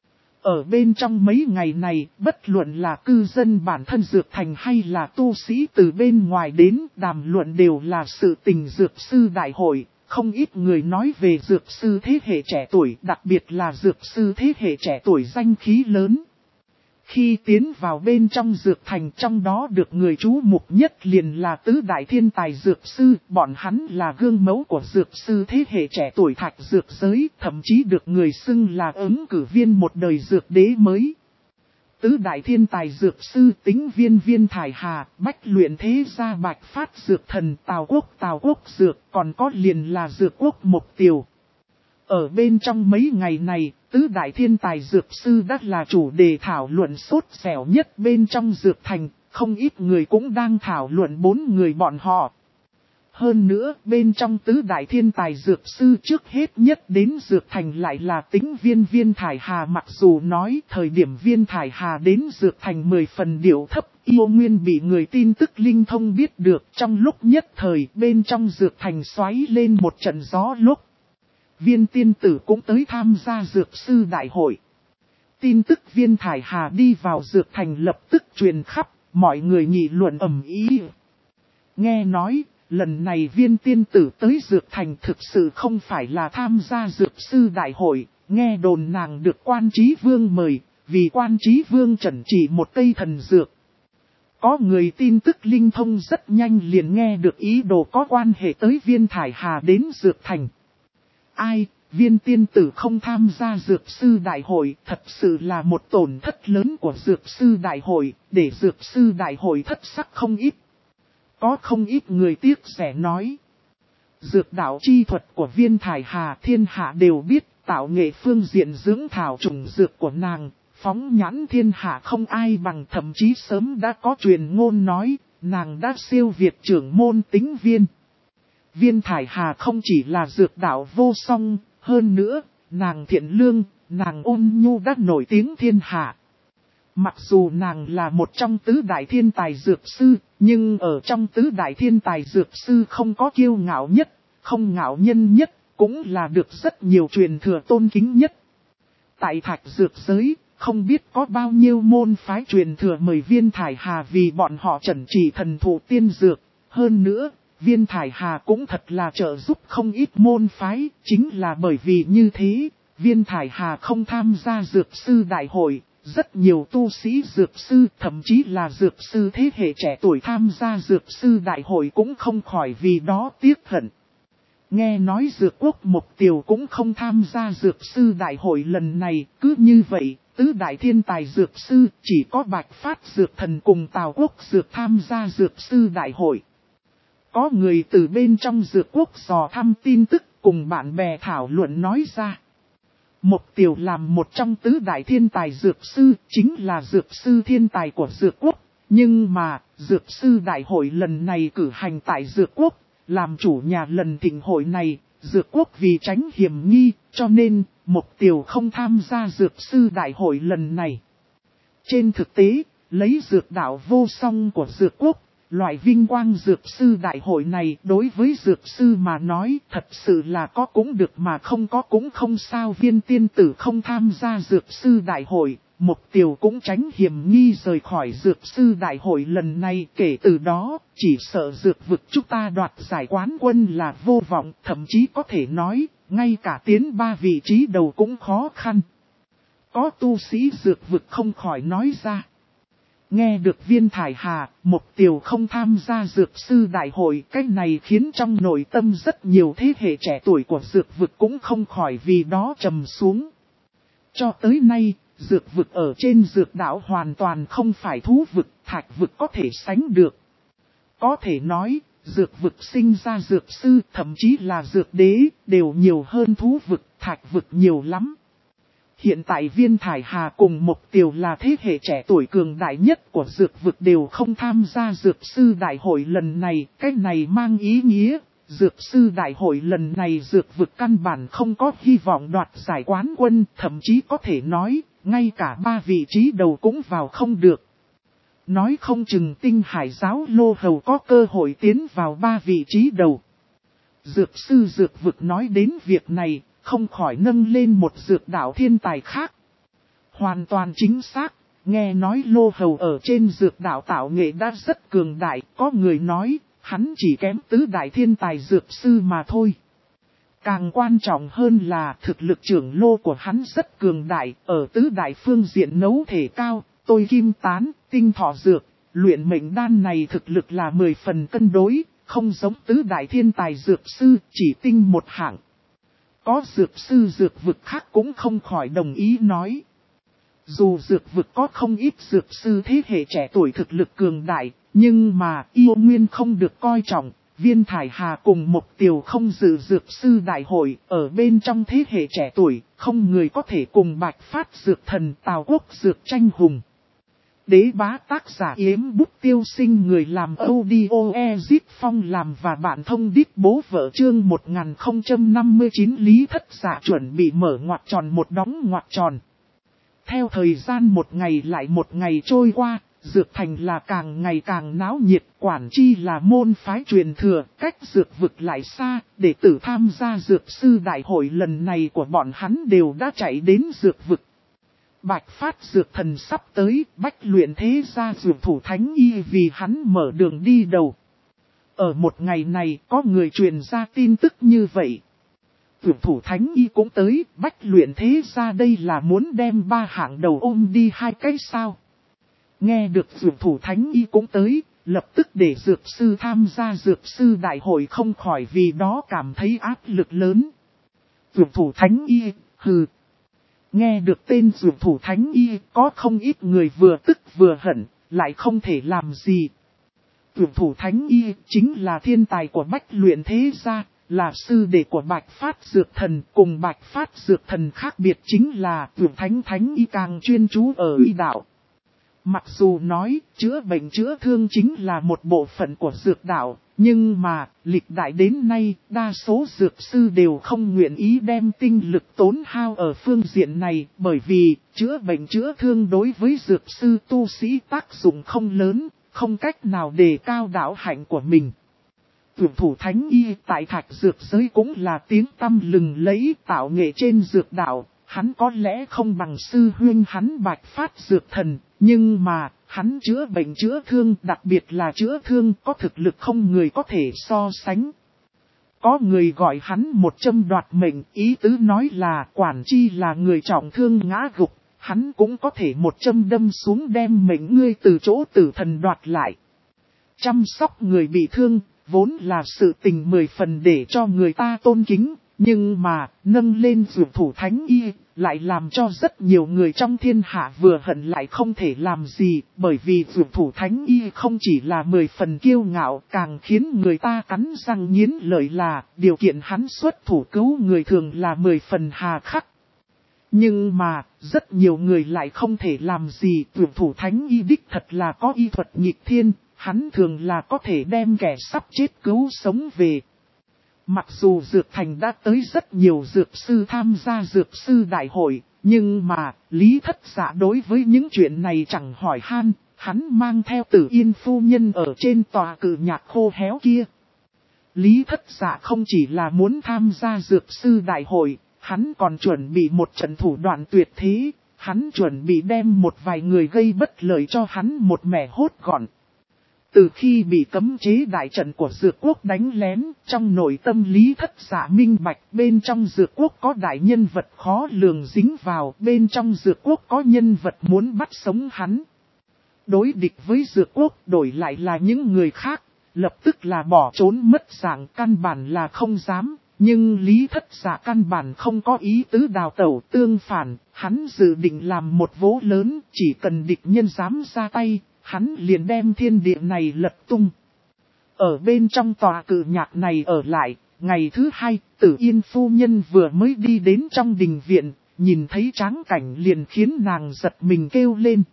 Ở bên trong mấy ngày này, bất luận là cư dân bản thân dược thành hay là tu sĩ từ bên ngoài đến, đàm luận đều là sự tình dược sư đại hội. Không ít người nói về dược sư thế hệ trẻ tuổi, đặc biệt là dược sư thế hệ trẻ tuổi danh khí lớn. Khi tiến vào bên trong dược thành, trong đó được người chú mục nhất liền là tứ đại thiên tài dược sư, bọn hắn là gương mẫu của dược sư thế hệ trẻ tuổi thạch dược giới, thậm chí được người xưng là ứng cử viên một đời dược đế mới. Tứ đại thiên tài dược sư Tính Viên Viên Thải Hà, Bách Luyện Thế Gia Bạch Phát Dược Thần, Tào Quốc Dược, còn có liền là Dược Quốc Mộc Tiều. Ở bên trong mấy ngày này, tứ đại thiên tài dược sư đã là chủ đề thảo luận sốt dẻo nhất bên trong dược thành, không ít người cũng đang thảo luận bốn người bọn họ. Hơn nữa, bên trong tứ đại thiên tài dược sư trước hết nhất đến dược thành lại là Tính Viên Viên Thải Hà, mặc dù nói thời điểm Viên Thải Hà đến dược thành 10 phần điệu thấp, yêu nguyên bị người tin tức linh thông biết được, trong lúc nhất thời bên trong dược thành xoáy lên một trận gió lúc. Viên tiên tử cũng tới tham gia dược sư đại hội. Tin tức Viên Thải Hà đi vào dược thành lập tức truyền khắp, mọi người nghị luận ầm ĩ. Nghe nói, lần này Viên tiên tử tới dược thành thực sự không phải là tham gia dược sư đại hội, nghe đồn nàng được Quan Chí Vương mời, vì Quan Chí Vương trần chỉ một cây thần dược. Có người tin tức linh thông rất nhanh liền nghe được ý đồ có quan hệ tới Viên Thải Hà đến dược thành. Ai, Viên tiên tử không tham gia dược sư đại hội, thật sự là một tổn thất lớn của dược sư đại hội, để dược sư đại hội thất sắc không ít. Có không ít người tiếc rẻ nói. Dược đạo chi thuật của Viên Thải Hà thiên hạ đều biết, tạo nghệ phương diện dưỡng thảo trùng dược của nàng, phóng nhãn thiên hạ không ai bằng, thậm chí sớm đã có truyền ngôn nói, nàng đã siêu việt trưởng môn Tính Viên. Viên Thải Hà không chỉ là dược đạo vô song, hơn nữa, nàng thiện lương, nàng ôn nhu đã nổi tiếng thiên hạ. Mặc dù nàng là một trong tứ đại thiên tài dược sư, nhưng ở trong tứ đại thiên tài dược sư không có kiêu ngạo nhất, không ngạo nhân nhất, cũng là được rất nhiều truyền thừa tôn kính nhất. Tại thạch dược giới, không biết có bao nhiêu môn phái truyền thừa mời Viên Thải Hà vì bọn họ trần trị thần thụ tiên dược, hơn nữa. Viên Thải Hà cũng thật là trợ giúp không ít môn phái, chính là bởi vì như thế, Viên Thải Hà không tham gia dược sư đại hội, rất nhiều tu sĩ dược sư, thậm chí là dược sư thế hệ trẻ tuổi tham gia dược sư đại hội cũng không khỏi vì đó tiếc hận. Nghe nói Dược Quốc Mộc Tiều cũng không tham gia dược sư đại hội lần này, cứ như vậy, tứ đại thiên tài dược sư chỉ có Bạch Phát Dược Thần cùng Tào Quốc Dược tham gia dược sư đại hội. Có người từ bên trong dược quốc dò thăm tin tức cùng bạn bè thảo luận nói ra. Mộc Tiều làm một trong tứ đại thiên tài dược sư, chính là dược sư thiên tài của dược quốc. Nhưng mà, dược sư đại hội lần này cử hành tại dược quốc, làm chủ nhà lần thịnh hội này, dược quốc vì tránh hiểm nghi, cho nên, Mộc Tiều không tham gia dược sư đại hội lần này. Trên thực tế, lấy dược đạo vô song của dược quốc, loại vinh quang dược sư đại hội này đối với dược sư mà nói thật sự là có cũng được mà không có cũng không sao. Viên tiên tử không tham gia dược sư đại hội, Mộc Tiều cũng tránh hiểm nghi rời khỏi dược sư đại hội lần này. Kể từ đó, chỉ sợ dược vực chúng ta đoạt giải quán quân là vô vọng, thậm chí có thể nói, ngay cả tiến 3 vị trí đầu cũng khó khăn. Có tu sĩ dược vực không khỏi nói ra. Nghe được Viên Thải Hà, Mục Tiều không tham gia dược sư đại hội, cái này khiến trong nội tâm rất nhiều thế hệ trẻ tuổi của dược vực cũng không khỏi vì đó trầm xuống. Cho tới nay, dược vực ở trên dược đảo hoàn toàn không phải thú vực, thạch vực có thể sánh được. Có thể nói, dược vực sinh ra dược sư, thậm chí là dược đế, đều nhiều hơn thú vực, thạch vực nhiều lắm. Hiện tại Viên Thải Hà cùng Mục Tiều là thế hệ trẻ tuổi cường đại nhất của dược vực đều không tham gia dược sư đại hội lần này. Cái này mang ý nghĩa, dược sư đại hội lần này dược vực căn bản không có hy vọng đoạt giải quán quân, thậm chí có thể nói, ngay cả 3 vị trí đầu cũng vào không được. Nói không chừng Tinh Hải giáo Lô Hầu có cơ hội tiến vào 3 vị trí đầu. Dược sư dược vực nói đến việc này, không khỏi nâng lên một dược đạo thiên tài khác. Hoàn toàn chính xác, nghe nói Lô Hầu ở trên dược đạo tạo nghệ đã rất cường đại, có người nói, hắn chỉ kém tứ đại thiên tài dược sư mà thôi. Càng quan trọng hơn là thực lực trưởng lô của hắn rất cường đại, ở tứ đại phương diện nấu thể cao, tôi kim tán, tinh thọ dược, luyện mệnh đan này thực lực là 10 phần cân đối, không giống tứ đại thiên tài dược sư, chỉ tinh một hạng. Có dược sư dược vực khác cũng không khỏi đồng ý nói. Dù dược vực có không ít dược sư thế hệ trẻ tuổi thực lực cường đại, nhưng mà yêu nguyên không được coi trọng. Viên Thải Hà cùng Mục Tiều không dự dược sư đại hội, ở bên trong thế hệ trẻ tuổi, không người có thể cùng Bạch Phát dược thần Tào Quốc dược tranh hùng. Đế bá tác giả Yếm Bút Tiêu Sinh, người làm audio Ezit Phong làm và bạn thông đít bố vợ chương 1059 Lý Thất Giả chuẩn bị mở ngoặc tròn một đóng ngoặc tròn. Theo thời gian một ngày lại một ngày trôi qua, dược thành là càng ngày càng náo nhiệt, quản chi là môn phái truyền thừa, cách dược vực lại xa, để tử tham gia dược sư đại hội lần này của bọn hắn đều đã chạy đến dược vực. Bạch Phát dược thần sắp tới, bách luyện thế gia dược thủ thánh y vì hắn mở đường đi đầu. Ở một ngày này có người truyền ra tin tức như vậy. Dược thủ thánh y cũng tới, bách luyện thế gia đây là muốn đem 3 hạng đầu ôm đi 2 cái sao. Nghe được dược thủ thánh y cũng tới, lập tức để dược sư tham gia dược sư đại hội không khỏi vì đó cảm thấy áp lực lớn. Dược thủ thánh y, hừ. Nghe được tên dược thủ thánh y, có không ít người vừa tức vừa hận, lại không thể làm gì. Dược thủ thánh y chính là thiên tài của bách luyện thế gia, là sư đệ của Bạch Phát dược thần, cùng Bạch Phát dược thần khác biệt chính là dược thánh y càng chuyên chú ở y đạo. Mặc dù nói, chữa bệnh chữa thương chính là một bộ phận của dược đạo, nhưng mà, lịch đại đến nay, đa số dược sư đều không nguyện ý đem tinh lực tốn hao ở phương diện này, bởi vì, chữa bệnh chữa thương đối với dược sư tu sĩ tác dụng không lớn, không cách nào đề cao đạo hạnh của mình. Dược thủ thánh y tại thạch dược giới cũng là tiếng tăm lừng lẫy tạo nghệ trên dược đạo. Hắn có lẽ không bằng sư huynh hắn Bạch Phát dược thần, nhưng mà, hắn chữa bệnh chữa thương, đặc biệt là chữa thương có thực lực không người có thể so sánh. Có người gọi hắn một châm đoạt mệnh, ý tứ nói là quản chi là người trọng thương ngã gục, hắn cũng có thể một châm đâm xuống đem mệnh ngươi từ chỗ tử thần đoạt lại. Chăm sóc người bị thương, vốn là sự tình 10 phần để cho người ta tôn kính. Nhưng mà, nâng lên dược thủ thánh y, lại làm cho rất nhiều người trong thiên hạ vừa hận lại không thể làm gì, bởi vì dược thủ thánh y không chỉ là 10 phần kiêu ngạo, càng khiến người ta cắn răng nghiến lợi là, điều kiện hắn xuất thủ cứu người thường là 10 phần hà khắc. Nhưng mà, rất nhiều người lại không thể làm gì, dược thủ thánh y đích thật là có y thuật nghịch thiên, hắn thường là có thể đem kẻ sắp chết cứu sống về. Mặc dù Dược Thành đã tới rất nhiều dược sư tham gia dược sư đại hội, nhưng mà, Lý Thất Giả đối với những chuyện này chẳng hỏi han, hắn mang theo Tử Yên phu nhân ở trên tòa cự nhạc khô héo kia. Lý Thất Giả không chỉ là muốn tham gia dược sư đại hội, hắn còn chuẩn bị một trận thủ đoạn tuyệt thế, hắn chuẩn bị đem một vài người gây bất lợi cho hắn một mẻ hốt gọn. Từ khi bị cấm chế đại trận của Dược Quốc đánh lén, trong nội tâm Lý Thất Giả minh bạch, bên trong Dược Quốc có đại nhân vật khó lường dính vào, bên trong Dược Quốc có nhân vật muốn bắt sống hắn. Đối địch với dược quốc đổi lại là những người khác, lập tức là bỏ trốn mất dạng, căn bản là không dám. Nhưng Lý Thất Dạ căn bản không có ý tứ đào tẩu, tương phản, hắn dự định làm một vố lớn, chỉ cần địch nhân dám ra tay, hắn liền đem thiên địa này lật tung. Ở bên trong tòa cự nhạc này ở lại, ngày thứ hai, Tử Yên phu nhân vừa mới đi đến trong đình viện, nhìn thấy tráng cảnh liền khiến nàng giật mình kêu lên.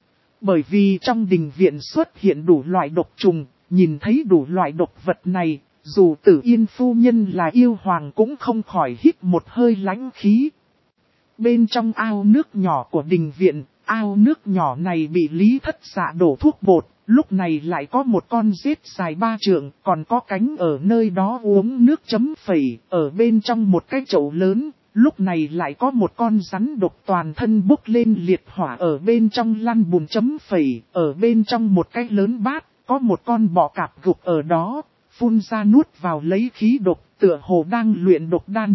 Bởi vì trong đình viện xuất hiện đủ loại độc trùng, nhìn thấy đủ loại độc vật này, dù Tử Yên phu nhân là yêu hoàng cũng không khỏi hít một hơi lãnh khí. Bên trong ao nước nhỏ của đình viện, ao nước nhỏ này bị Lý Thất Dạ đổ thuốc bột, lúc này lại có một con rết dài 3 trượng, còn có cánh ở nơi đó uống nước chấm phẩy, ở bên trong một cái chậu lớn, lúc này lại có một con rắn độc toàn thân bốc lên liệt hỏa ở bên trong lăn bùn chấm phẩy, ở bên trong một cái lớn bát, có một con bọ cạp gục ở đó, phun ra nuốt vào lấy khí độc, tựa hồ đang luyện độc đan.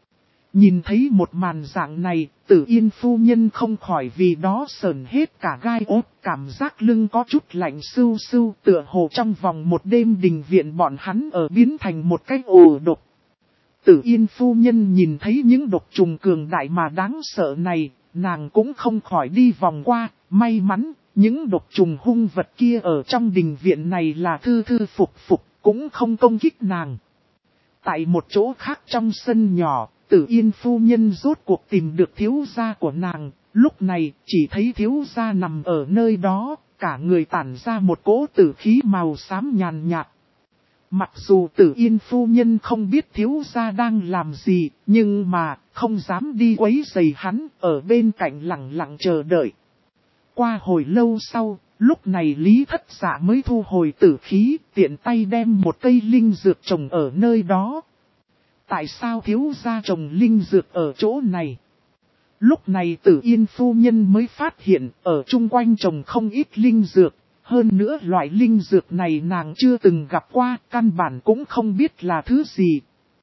Nhìn thấy một màn dạng này, Tử Yên phu nhân không khỏi vì đó sờn hết cả gai ốt, cảm giác lưng có chút lạnh sưu sưu, tựa hồ trong vòng một đêm đình viện bọn hắn ở biến thành một cái ổ độc. Tử Yên phu nhân nhìn thấy những độc trùng cường đại mà đáng sợ này, nàng cũng không khỏi đi vòng qua, may mắn, những độc trùng hung vật kia ở trong đình viện này là thư thư phục phục, cũng không công kích nàng. Tại một chỗ khác trong sân nhỏ, Tử Yên phu nhân rốt cuộc tìm được thiếu gia của nàng, lúc này chỉ thấy thiếu gia nằm ở nơi đó, cả người tản ra một cỗ tử khí màu xám nhàn nhạt. Mặc dù Tử Yên phu nhân không biết thiếu gia đang làm gì, nhưng mà không dám đi quấy rầy hắn, ở bên cạnh lặng lặng chờ đợi. Qua hồi lâu sau, lúc này Lý Thất Dạ mới thu hồi tử khí, tiện tay đem một cây linh dược trồng ở nơi đó. Tại sao thiếu gia trồng linh dược ở chỗ này? Lúc này Tử Yên phu nhân mới phát hiện ở chung quanh trồng không ít linh dược, hơn nữa loại linh dược này nàng chưa từng gặp qua, căn bản cũng không biết là thứ gì.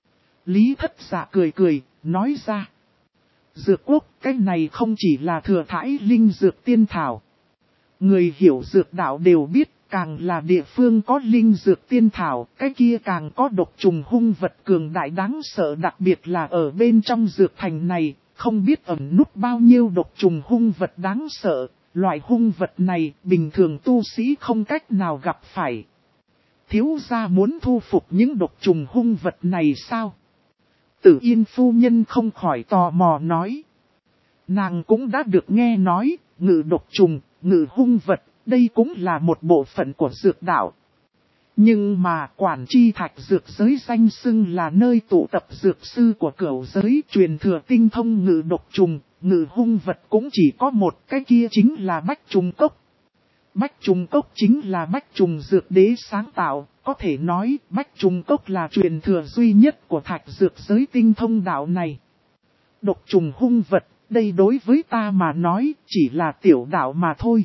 Lý Thất Dạ cười cười, nói ra. Dược quốc, cái này không chỉ là thừa thãi linh dược tiên thảo. Người hiểu dược đạo đều biết, càng là địa phương có linh dược tiên thảo, cái kia càng có độc trùng hung vật cường đại đáng sợ, đặc biệt là ở bên trong dược thành này, không biết ẩn núp bao nhiêu độc trùng hung vật đáng sợ, loại hung vật này bình thường tu sĩ không cách nào gặp phải. Thiếu gia muốn thu phục những độc trùng hung vật này sao? Tử Yên phu nhân không khỏi tò mò nói. Nàng cũng đã được nghe nói, ngự độc trùng, ngự hung vật, đây cũng là một bộ phận của dược đạo. Nhưng mà Quản Chi Thạch dược giới danh xưng là nơi tụ tập dược sư của cửu giới, truyền thừa tinh thông ngự độc trùng, ngự hung vật cũng chỉ có một, cái kia chính là Bách Trùng Cốc. Bách Trùng Cốc chính là Bách Trùng Dược Đế sáng tạo, có thể nói Bách Trùng Cốc là truyền thừa duy nhất của Thạch dược giới tinh thông đạo này. Độc trùng hung vật, đây đối với ta mà nói chỉ là tiểu đạo mà thôi.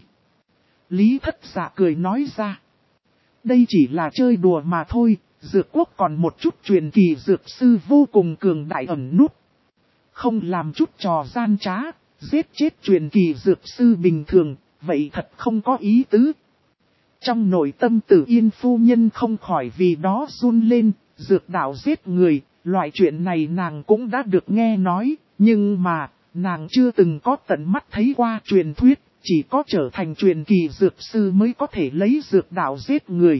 Lý Thất Dạ cười nói ra. Đây chỉ là chơi đùa mà thôi, dược quốc còn một chút truyền kỳ dược sư vô cùng cường đại ẩn nút. Không làm chút trò gian trá, giết chết truyền kỳ dược sư bình thường, vậy thật không có ý tứ. Trong nội tâm Tử Yên phu nhân không khỏi vì đó run lên, dược đạo giết người, loại chuyện này nàng cũng đã được nghe nói, nhưng mà nàng chưa từng có tận mắt thấy qua truyền thuyết. Chỉ có trở thành truyền kỳ dược sư mới có thể lấy dược đạo giết người.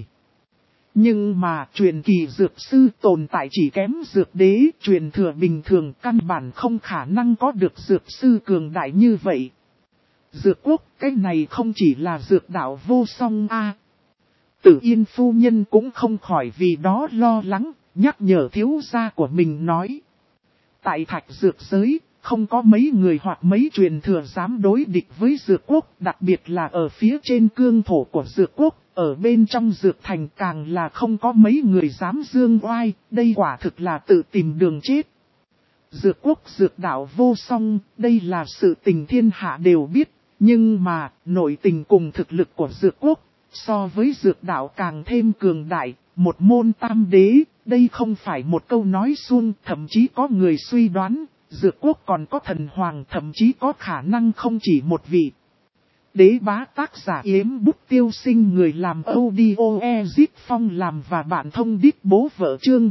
Nhưng mà truyền kỳ dược sư tồn tại chỉ kém dược đế, truyền thừa bình thường căn bản không khả năng có được dược sư cường đại như vậy. Dược quốc, cái này không chỉ là dược đạo vô song a. Tử Yên phu nhân cũng không khỏi vì đó lo lắng, nhắc nhở thiếu gia của mình nói. Tại Thạch dược giới, không có mấy người hoặc mấy truyền thừa dám đối địch với dược quốc, đặc biệt là ở phía trên cương thổ của dược quốc, ở bên trong dược thành càng là không có mấy người dám dương oai, đây quả thực là tự tìm đường chết. Dược quốc dược đạo vô song, đây là sự tình thiên hạ đều biết, nhưng mà nội tình cùng thực lực của dược quốc, so với dược đạo càng thêm cường đại, một môn tam đế, đây không phải một câu nói suông, thậm chí có người suy đoán. Dược quốc còn có thần hoàng, thậm chí có khả năng không chỉ một vị. Đế bá tác giả Yếm Bút Tiêu Sinh, người làm audio Ezit Phong làm và bạn thông đít bố vợ. Chương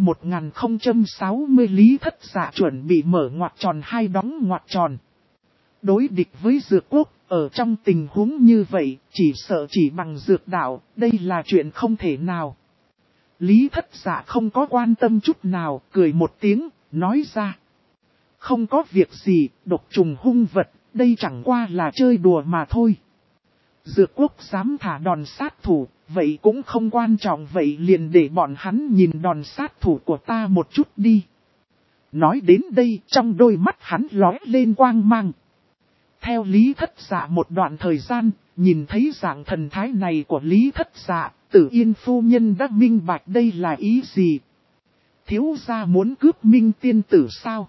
1060 Lý Thất Dạ chuẩn bị mở ngoặc tròn hai đóng ngoặc tròn. Đối địch với dược quốc, ở trong tình huống như vậy, chỉ sợ chỉ bằng dược đạo, đây là chuyện không thể nào. Lý Thất Dạ không có quan tâm chút nào, cười một tiếng, nói ra. Không có việc gì, độc trùng hung vật, đây chẳng qua là chơi đùa mà thôi. Dược quốc dám thả đòn sát thủ, vậy cũng không quan trọng, vậy liền để bọn hắn nhìn đòn sát thủ của ta một chút đi. Nói đến đây, trong đôi mắt hắn lóe lên quang mang. Theo Lý Thất Dạ một đoạn thời gian, nhìn thấy dạng thần thái này của Lý Thất Dạ, Tử Yên phu nhân đã minh bạch đây là ý gì. Thiếu gia muốn cướp Minh tiên tử sao?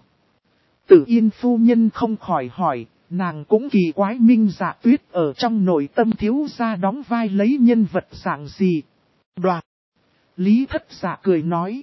Tử Yên phu nhân không khỏi hỏi, nàng cũng kỳ quái Minh Dạ Tuyết ở trong nội tâm thiếu gia đóng vai lấy nhân vật dạng gì. Đoạt. Lý Thất Dạ cười nói.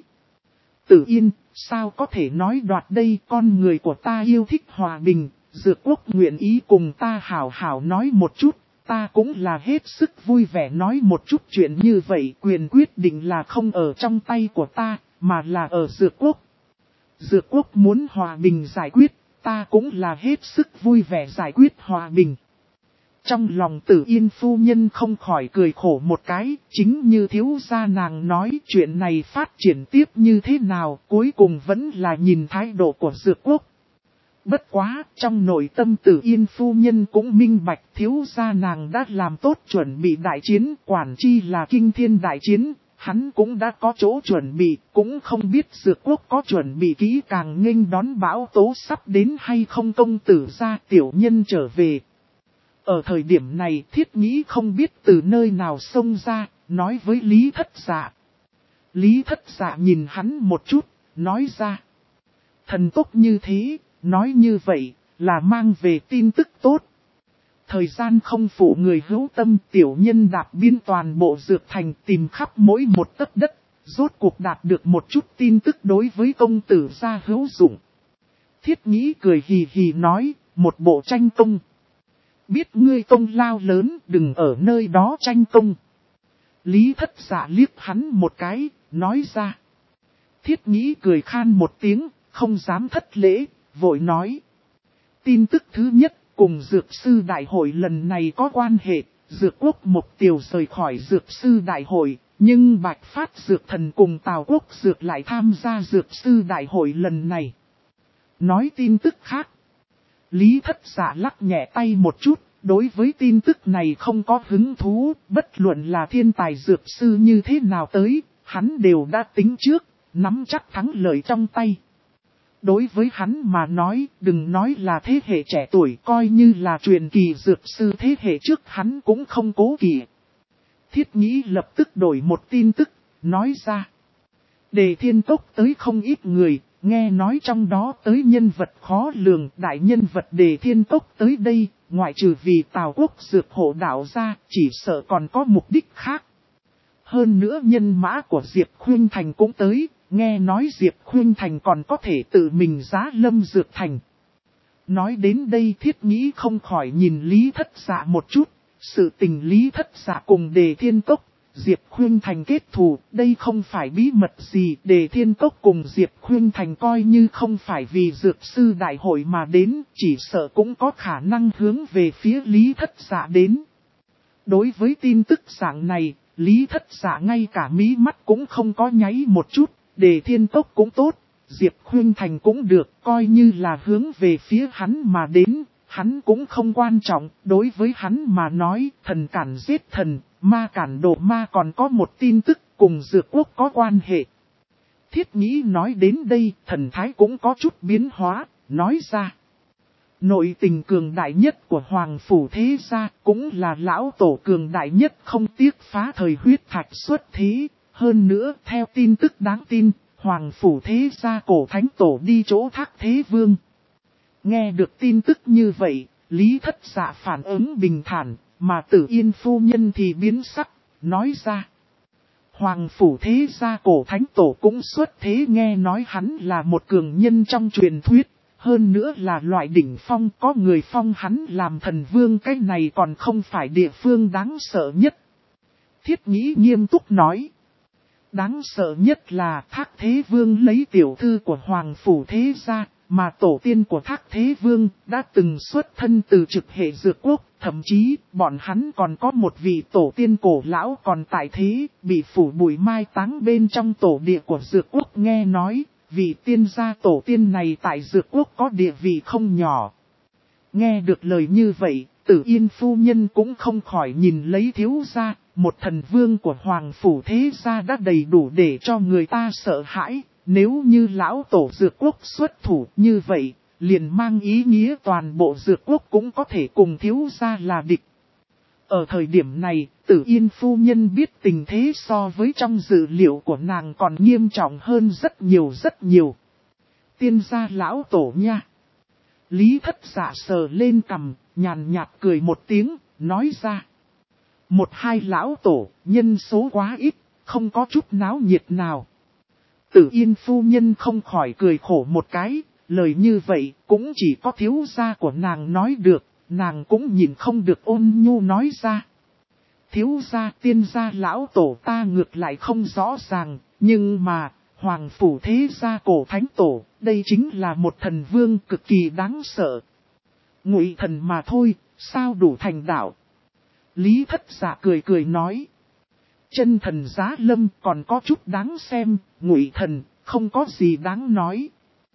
Tử Yên, sao có thể nói đoạt đây, con người của ta yêu thích hòa bình, dược quốc nguyện ý cùng ta hảo hảo nói một chút, ta cũng là hết sức vui vẻ nói một chút chuyện như vậy, quyền quyết định là không ở trong tay của ta, mà là ở dược quốc. Dược quốc muốn hòa bình giải quyết, ta cũng là hết sức vui vẻ giải quyết hòa bình. Trong lòng Tử Yên phu nhân không khỏi cười khổ một cái, chính như thiếu gia nàng nói chuyện này phát triển tiếp như thế nào, cuối cùng vẫn là nhìn thái độ của dược quốc. Bất quá, trong nội tâm Tử Yên phu nhân cũng minh bạch thiếu gia nàng đã làm tốt chuẩn bị đại chiến, quản chi là kinh thiên đại chiến, hắn cũng đã có chỗ chuẩn bị, cũng không biết dược quốc có chuẩn bị kỹ càng nghênh đón bão tố sắp đến hay không. Công tử gia tiểu nhân trở về. Ở thời điểm này Thiết Nhĩ không biết từ nơi nào xông ra, nói với Lý Thất Dạ. Lý Thất Dạ nhìn hắn một chút, nói ra. Thần tốc như thế, nói như vậy, là mang về tin tức tốt. Thời gian không phụ người hữu tâm, tiểu nhân đạp biên toàn bộ dược thành tìm khắp mỗi một tấc đất, rốt cuộc đạt được một chút tin tức đối với công tử gia hữu dụng. Thiết Nhĩ cười hì hì nói, một bộ tranh công. Biết ngươi công lao lớn, đừng ở nơi đó tranh công. Lý Thất Dạ liếc hắn một cái, nói ra. Thiết Nhĩ cười khan một tiếng, không dám thất lễ, vội nói. Tin tức thứ nhất, cùng Dược sư đại hội lần này có quan hệ, Dược quốc Mục Tiều rời khỏi Dược sư đại hội, nhưng Bạch Phát Dược thần cùng Tào Quốc Dược lại tham gia Dược sư đại hội lần này. Nói tin tức khác. Lý Thất Dạ lắc nhẹ tay một chút, đối với tin tức này không có hứng thú, bất luận là thiên tài dược sư như thế nào tới, hắn đều đã tính trước, nắm chắc thắng lợi trong tay. Đối với hắn mà nói, đừng nói là thế hệ trẻ tuổi, coi như là truyền kỳ dược sư thế hệ trước hắn cũng không cố kỵ. Thiết Nhĩ lập tức đổi một tin tức, nói ra. Đề Thiên Cốc tới không ít người, nghe nói trong đó tới nhân vật khó lường, đại nhân vật Đề Thiên Cốc tới đây, ngoại trừ vì Tào Quốc Dược hộ đạo ra, chỉ sợ còn có mục đích khác. Hơn nữa nhân mã của Diệp Khuynh Thành cũng tới, nghe nói Diệp Khuynh Thành còn có thể tự mình giá lâm Dược Thành. Nói đến đây Thiết Nhĩ không khỏi nhìn Lý Thất Dạ một chút, sự tình Lý Thất Dạ cùng Đề Thiên Cốc, Diệp Khuynh Thành kết thù, đây không phải bí mật gì, Đề Thiên Cốc cùng Diệp Khuynh Thành coi như không phải vì Dược sư đại hội mà đến, chỉ sợ cũng có khả năng hướng về phía Lý Thất Dạ đến. Đối với tin tức dạng này, Lý Thất Dạ ngay cả mí mắt cũng không có nháy một chút, Đề Thiên Cốc cũng tốt, Diệp Khuynh Thành cũng được, coi như là hướng về phía hắn mà đến, hắn cũng không quan trọng, đối với hắn mà nói, thần cản giết thần, ma cản độ ma, còn có một tin tức cùng Dược quốc có quan hệ. Thiết Nhĩ nói đến đây, thần thái cũng có chút biến hóa, nói ra. Nội tình cường đại nhất của Hoàng Phủ Thế Gia cũng là lão tổ cường đại nhất, không tiếc phá thời huyết thạch xuất thế. Hơn nữa, theo tin tức đáng tin, Hoàng Phủ Thế Gia cổ thánh tổ đi chỗ Thác Thế Vương. Nghe được tin tức như vậy, Lý Thất Dạ phản ứng bình thản, mà Tử Yên phu nhân thì biến sắc, nói ra. Hoàng Phủ Thế Gia cổ thánh tổ cũng xuất thế, nghe nói hắn là một cường nhân trong truyền thuyết. Hơn nữa là loại đỉnh phong, có người phong hắn làm thần vương, cái này còn không phải địa phương đáng sợ nhất. Thiết Nhĩ nghiêm túc nói. Đáng sợ nhất là Thác Thế Vương lấy tiểu thư của Hoàng Phủ Thế gia, mà tổ tiên của Thác Thế Vương đã từng xuất thân từ trực hệ Dược Quốc, thậm chí bọn hắn còn có một vị tổ tiên cổ lão còn tại thế, bị phủ bụi mai táng bên trong tổ địa của Dược Quốc. Nghe nói, vị tiên gia tổ tiên này tại Dược Quốc có địa vị không nhỏ. Nghe được lời như vậy, Tử Yên phu nhân cũng không khỏi nhìn lấy thiếu gia, một thần vương của Hoàng Phủ Thế gia đã đầy đủ để cho người ta sợ hãi. Nếu như lão tổ Dược Quốc xuất thủ như vậy, liền mang ý nghĩa toàn bộ Dược Quốc cũng có thể cùng thiếu gia là địch. Ở thời điểm này, Tử Yên phu nhân biết tình thế so với trong dự liệu của nàng còn nghiêm trọng hơn rất nhiều. Tiên gia lão tổ nha. Lý Thất Dạ sờ lên cằm, nhàn nhạt cười một tiếng, nói ra. Một hai lão tổ, nhân số quá ít, không có chút náo nhiệt nào. Tử Yên phu nhân không khỏi cười khổ một cái, lời như vậy cũng chỉ có thiếu gia của nàng nói được, nàng cũng nhìn không được ôn nhu nói ra. Thiếu gia tiên gia lão tổ ta ngược lại không rõ ràng, nhưng mà, Hoàng Phủ Thế gia cổ thánh tổ, đây chính là một thần vương cực kỳ đáng sợ. Ngụy thần mà thôi, sao đủ thành đạo? Lý Thất Dạ cười nói. Chân thần giá lâm còn có chút đáng xem, Ngụy thần, không có gì đáng nói.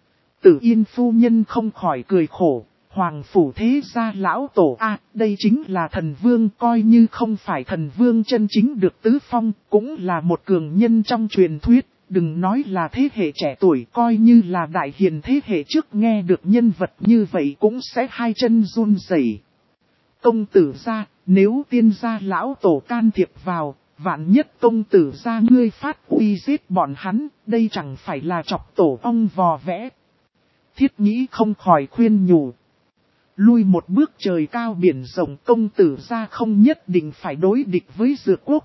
Tử Yên phu nhân không khỏi cười khổ, Hoàng Phủ Thế gia lão tổ đây chính là thần vương, coi như không phải thần vương chân chính được tứ phong, cũng là một cường nhân trong truyền thuyết, đừng nói là thế hệ trẻ tuổi, coi như là đại hiền thế hệ trước nghe được nhân vật như vậy cũng sẽ hai chân run rẩy. Công tử gia, nếu tiên gia lão tổ can thiệp vào, vạn nhất công tử gia ngươi phát uy giết bọn hắn, đây chẳng phải là chọc tổ ong vò vẽ. Thiết Nhĩ không khỏi khuyên nhủ. Lui một bước trời cao biển rộng, công tử gia không nhất định phải đối địch với Dược Quốc.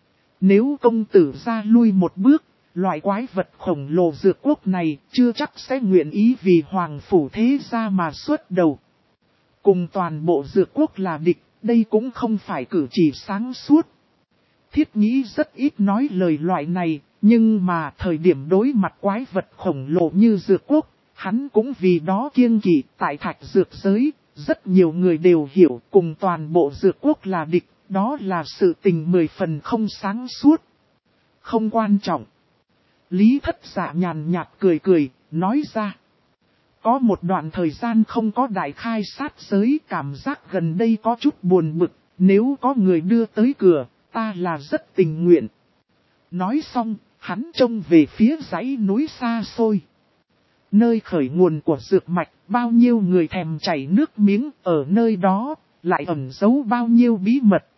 Nếu công tử gia lui một bước, loại quái vật khổng lồ Dược Quốc này chưa chắc sẽ nguyện ý vì Hoàng Phủ Thế gia mà xuất đầu. Cùng toàn bộ Dược Quốc là địch, đây cũng không phải cử chỉ sáng suốt. Thiết Nhĩ rất ít nói lời loại này, nhưng mà thời điểm đối mặt quái vật khổng lồ như Dược Quốc, hắn cũng vì đó kiêng kỵ. Tại Thạch Dược giới, rất nhiều người đều hiểu cùng toàn bộ Dược Quốc là địch, đó là sự tình 10 phần không sáng suốt. Không quan trọng. Lý Thất Dạ nhàn nhạt cười, nói ra. Có một đoạn thời gian không có đại khai sát giới, cảm giác gần đây có chút buồn bực, nếu có người đưa tới cửa, ta là rất tình nguyện. Nói xong, hắn trông về phía dãy núi xa xôi. Nơi khởi nguồn của dược mạch, bao nhiêu người thèm chảy nước miếng, ở nơi đó, lại ẩn giấu bao nhiêu bí mật.